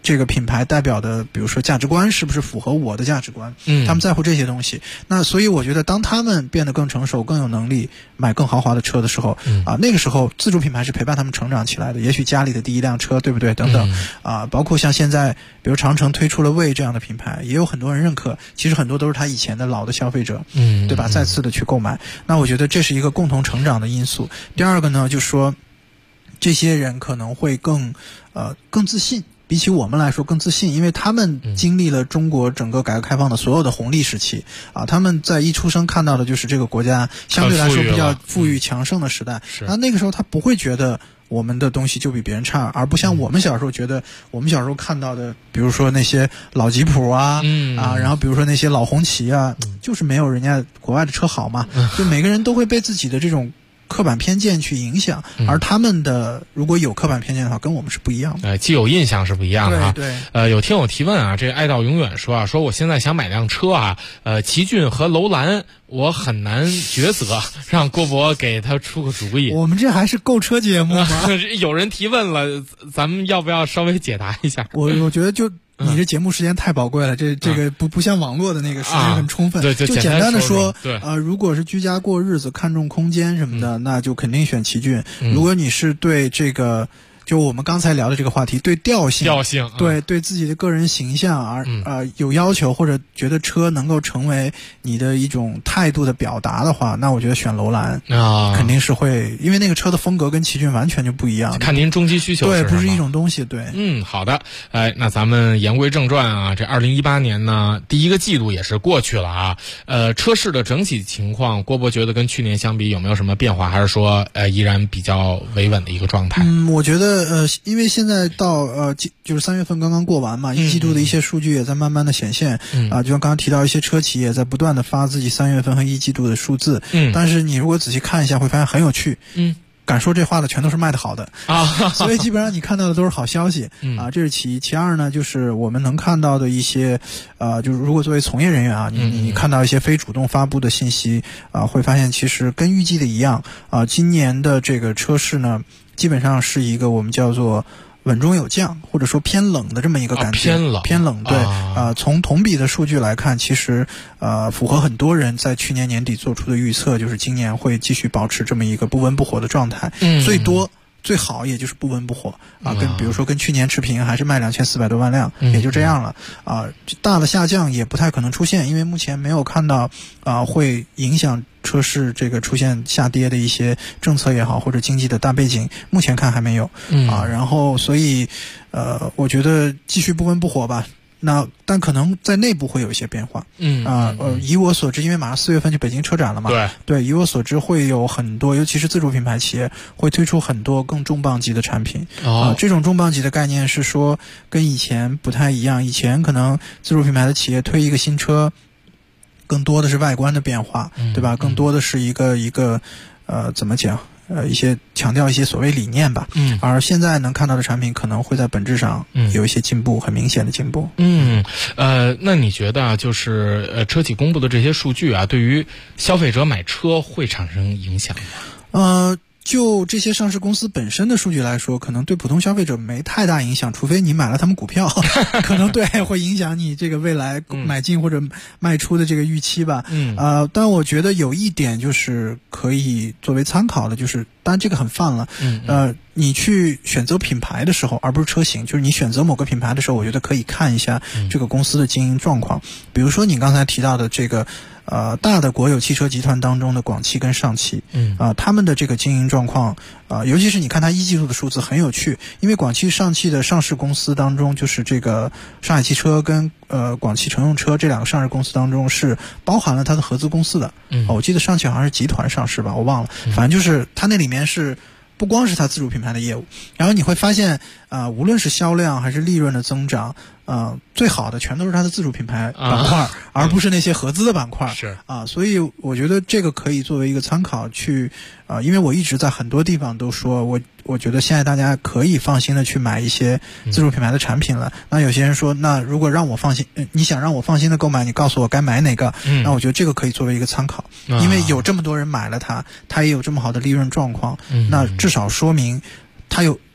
这个品牌代表的，比如说价值观是不是符合我的价值观？他们在乎这些东西。那所以我觉得，当他们变得更成熟、更有能力买更豪华的车的时候，那个时候自主品牌是陪伴他们成长起来的。也许家里的第一辆车，对不对？等等，包括像现在，比如长城推出了魏这样的品牌，也有很多人认可。其实很多都是他以前的老的消费者，对吧？再次的去购买。那我觉得这是一个共同成长的因素。第二个呢，就是说，这些人可能会更自信。比起我们来说更自信，因为他们经历了中国整个改革开放的所有的红利时期他们在一出生看到的就是这个国家相对来说比较富裕强盛的时代。那个时候他不会觉得我们的东西就比别人差，而不像我们小时候觉得我们小时候看到的，比如说那些老吉普然后比如说那些老红旗就是没有人家国外的车好嘛，就每个人都会被自己的这种刻板偏见去影响，而他们的如果有刻板偏见的话，跟我们是不一样的。 既有印象是不一样的对。 有听友提问这个爱到永远说说我现在想买辆车奇骏和楼兰，我很难抉择，让郭博给他出个主意。 我们这还是购车节目吗？ 有人提问了，咱们要不要稍微解答一下？ 我觉得就。你这节目时间太宝贵了，这个不像网络的那个时间很充分。 对， 就简单的说， 如果是居家过日子，看重空间什么的，那就肯定选奇骏。如果你是对这个，就我们刚才聊的这个话题，对调性，对自己的个人形象而有要求，或者觉得车能够成为你的一种态度的表达的话，那我觉得选楼兰肯定是会，因为那个车的风格跟奇骏完全就不一样。 看您终极需求对，不是一种东西。对， 好的，那咱们言归正传这2018年呢，第一个季度也是过去了车市的整体情况，郭博觉得跟去年相比有没有什么变化，还是说依然比较维稳的一个状态？ 我觉得因为现在到就是3月份刚刚过完嘛，一季度的一些数据也在慢慢的显现就像刚刚提到一些车企也在不断的发自己3月份和一季度的数字但是你如果仔细看一下会发现很有趣敢说这话的全都是卖得好的所以基本上你看到的都是好消息这是其一。其二呢，就是我们能看到的一些就是如果作为从业人员你看到一些非主动发布的信息会发现其实跟预计的一样今年的这个车市呢基本上是一个我们叫做稳中有降，或者说偏冷的这么一个感觉。偏冷对从同比的数据来看，其实符合很多人在去年年底做出的预测，就是今年会继续保持这么一个不温不火的状态最多最好也就是不温不火比如说跟去年持平，还是卖2400多万辆也就这样了大的下降也不太可能出现，因为目前没有看到会影响车市这个出现下跌的一些政策也好，或者经济的大背景，目前看还没有然后所以我觉得继续不温不火吧。但可能在内部会有一些变化以我所知，因为马上4月份就北京车展了嘛对以我所知会有很多尤其是自主品牌企业会推出很多更重磅级的产品这种重磅级的概念是说跟以前不太一样，以前可能自主品牌的企业推一个新车更多的是外观的变化对吧更多的是一个怎么讲一些强调一些所谓理念吧而现在能看到的产品可能会在本质上有一些进步很明显的进步那你觉得就是车企公布的这些数据对于消费者买车会产生影响吗？ 就这些上市公司本身的数据来说，可能对普通消费者没太大影响，除非你买了他们股票可能对会影响你这个未来买进或者卖出的这个预期吧但我觉得有一点就是可以作为参考的，就是当然这个很泛了你去选择品牌的时候，而不是车型，就是你选择某个品牌的时候，我觉得可以看一下这个公司的经营状况比如说你刚才提到的这个大的国有汽车集团当中的广汽跟上汽他们的这个经营状况尤其是你看它一季度的数字很有趣，因为广汽上汽的上市公司当中，就是这个上海汽车跟广汽乘用车这两个上市公司当中是包含了它的合资公司的我记得上汽好像是集团上市吧，我忘了反正就是它那里面是不光是它自主品牌的业务，然后你会发现无论是销量还是利润的增长最好的全都是它的自主品牌板块而不是那些合资的板块是所以我觉得这个可以作为一个参考去因为我一直在很多地方都说我觉得现在大家可以放心的去买一些自主品牌的产品了那有些人说那如果让我放心你想让我放心的购买，你告诉我该买哪个那我觉得这个可以作为一个参考因为有这么多人买了它也有这么好的利润状况那至少说明它有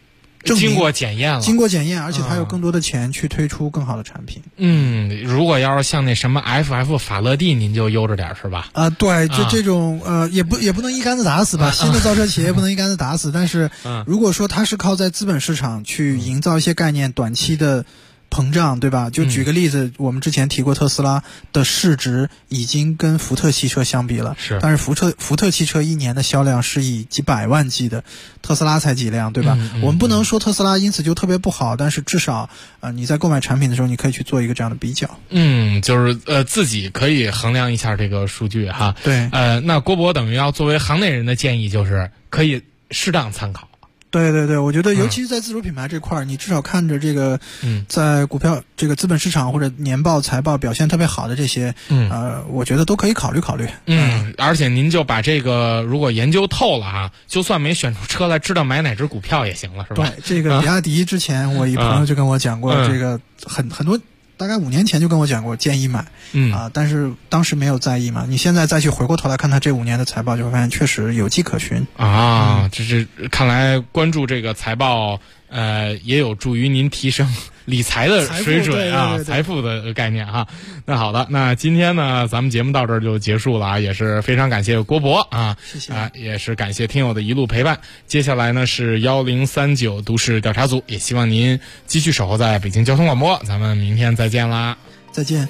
经过检验了， 而且它有更多的钱去推出更好的产品。 如果要是像那什么 FF 法拉第，您就悠着点是吧？ 对，就这种也不能一竿子打死吧，新的造车企业不能一竿子打死，但是如果说它是靠在资本市场去营造一些概念，短期的膨胀，对吧？就举个例子，我们之前提过特斯拉的市值已经跟福特汽车相比了，但是福特汽车一年的销量是以几百万计的，特斯拉才几辆，对吧？我们不能说特斯拉因此就特别不好，但是至少你在购买产品的时候，你可以去做一个这样的比较。 就是自己可以衡量一下这个数据哈。 对， 那郭博等于要作为行内人的建议，就是可以适当参考。 对，我觉得尤其是在自主品牌这块儿，你至少看着这个，在股票这个资本市场或者年报、财报表现特别好的这些，我觉得都可以考虑考虑。 而且您就把这个如果研究透了哈，就算没选出车来，知道买哪只股票也行了，是吧？ 对，这个比亚迪之前我一朋友就跟我讲过，这个很多。大概5年前就跟我讲过建议买，但是当时没有在意嘛。你现在再去回过头来看他这5年的财报，就会发现确实有迹可循啊。这是看来关注这个财报，也有助于您提升理财的水准啊，财富的概念哈。那好的，那今天呢，咱们节目到这儿就结束了啊，也是非常感谢郭博啊， 谢谢也是感谢听友的一路陪伴。接下来呢是1039都市调查组，也希望您继续守候在北京交通广播，咱们明天再见啦， 再见。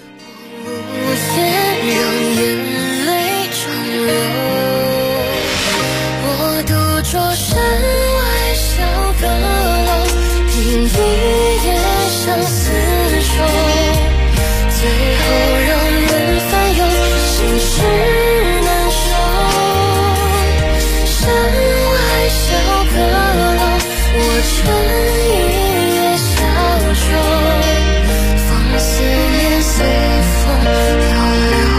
我独坐山外小阁楼，听一夜相思愁，最后让人烦忧，心事难收。山外小阁楼，我乘一叶小舟，放思念随风漂流。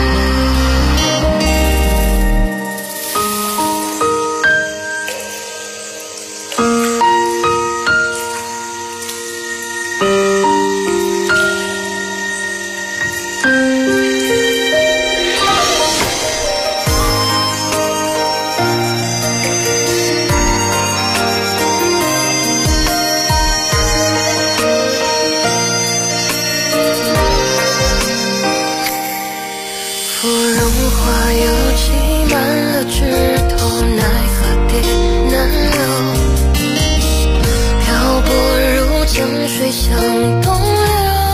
水向东流，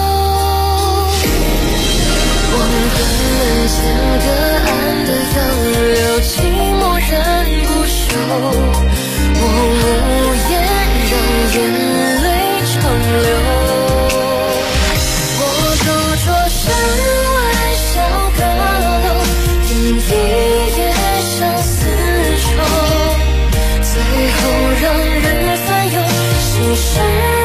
望断门前隔岸的杨柳，寂寞人不休。我无言让眼泪长流。我独坐山外小阁楼，听一夜相思愁，最后让人烦忧，心事。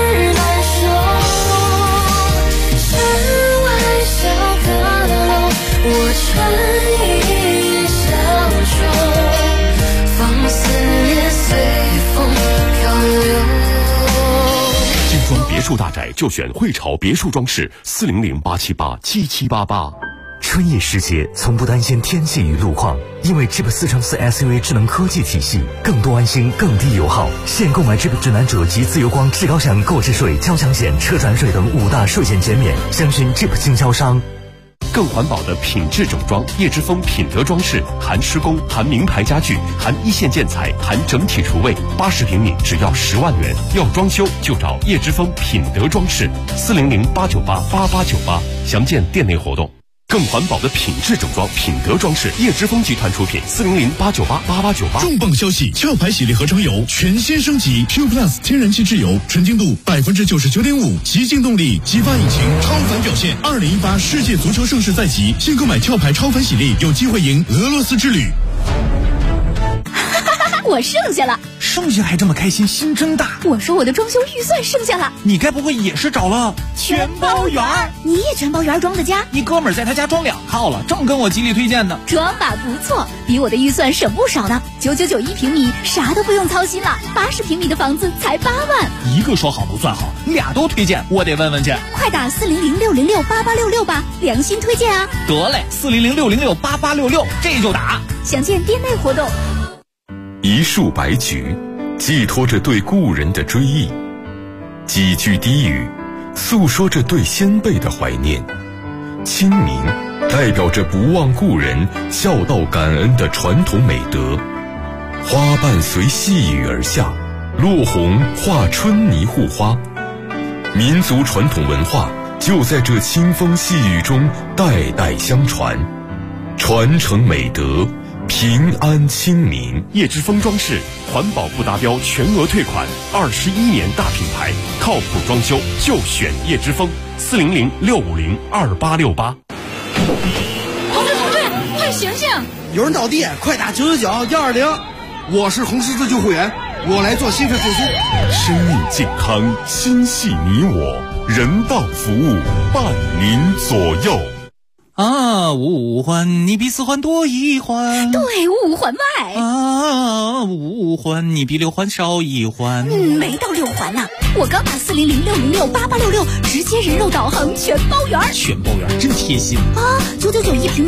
我乘一小舟，放思念随风漂流。 精装别墅大宅就选汇潮别墅装饰，400-878-7788。 春夜时节，从不担心天气与路况，因为 Jeep 4乘4 SUV 智能科技体系，更多安心，更低油耗。现购买 Jeep 智囊者及自由光至高享购置税、交强险、车船税等5大税险减免，详询 Jeep 经销商。 更环保的品质整装，叶之峰品德装饰，含施工，含名牌家具，含一线建材，含整体厨卫，80平米只要10万元。要装修就找叶之峰品德装饰，400-898-8898，详见店内活动。更环保的品质整装，品德装饰，叶之峰集团出品，400-898-8898。 重磅消息！壳牌洗涤合成油全新升级 ，Q Plus 天然气质油，纯净度99.5%，极净动力，激发引擎，超凡表现。2018世界足球盛世在即，现购买壳牌超凡洗涤，有机会赢俄罗斯之旅。 我剩下了， 剩下还这么开心，心真大。 我说我的装修预算剩下了， 你该不会也是找了全包圆？你也全包圆装的家？ 你哥们儿在他家装2套了，正跟我极力推荐呢。 装法不错，比我的预算省不少呢。9991平米，啥都不用操心了。80平米的房子才8万。 一个说好不算好，俩都推荐，我得问问去。 快打400-606-8866吧，良心推荐啊！ 得嘞，400-606-8866，这就打。 详见店内活动。 一束白菊，寄托着对故人的追忆； 几句低语，诉说着对先辈的怀念。清明代表着不忘故人、孝道感恩的传统美德。花瓣随细雨而下，落红化春泥护花。民族传统文化就在这清风细雨中代代相传，传承美德，平安清明。 叶之峰装饰环保不达标全额退款，21年大品牌，靠谱装修就选叶之峰，400-650-2868。 同志，快醒醒！ 有人倒地，快打999-120。我是红十字救护员，我来做心肺复苏。 生命健康，心系你我，人道服务伴您左右。 啊，五环你比四环多一环， 对，五环外啊，五环你比六环少一环。 没到6环呢，我刚打400-606-8866，直接人肉导航全包圆， 全包圆真贴心啊！999一瓶。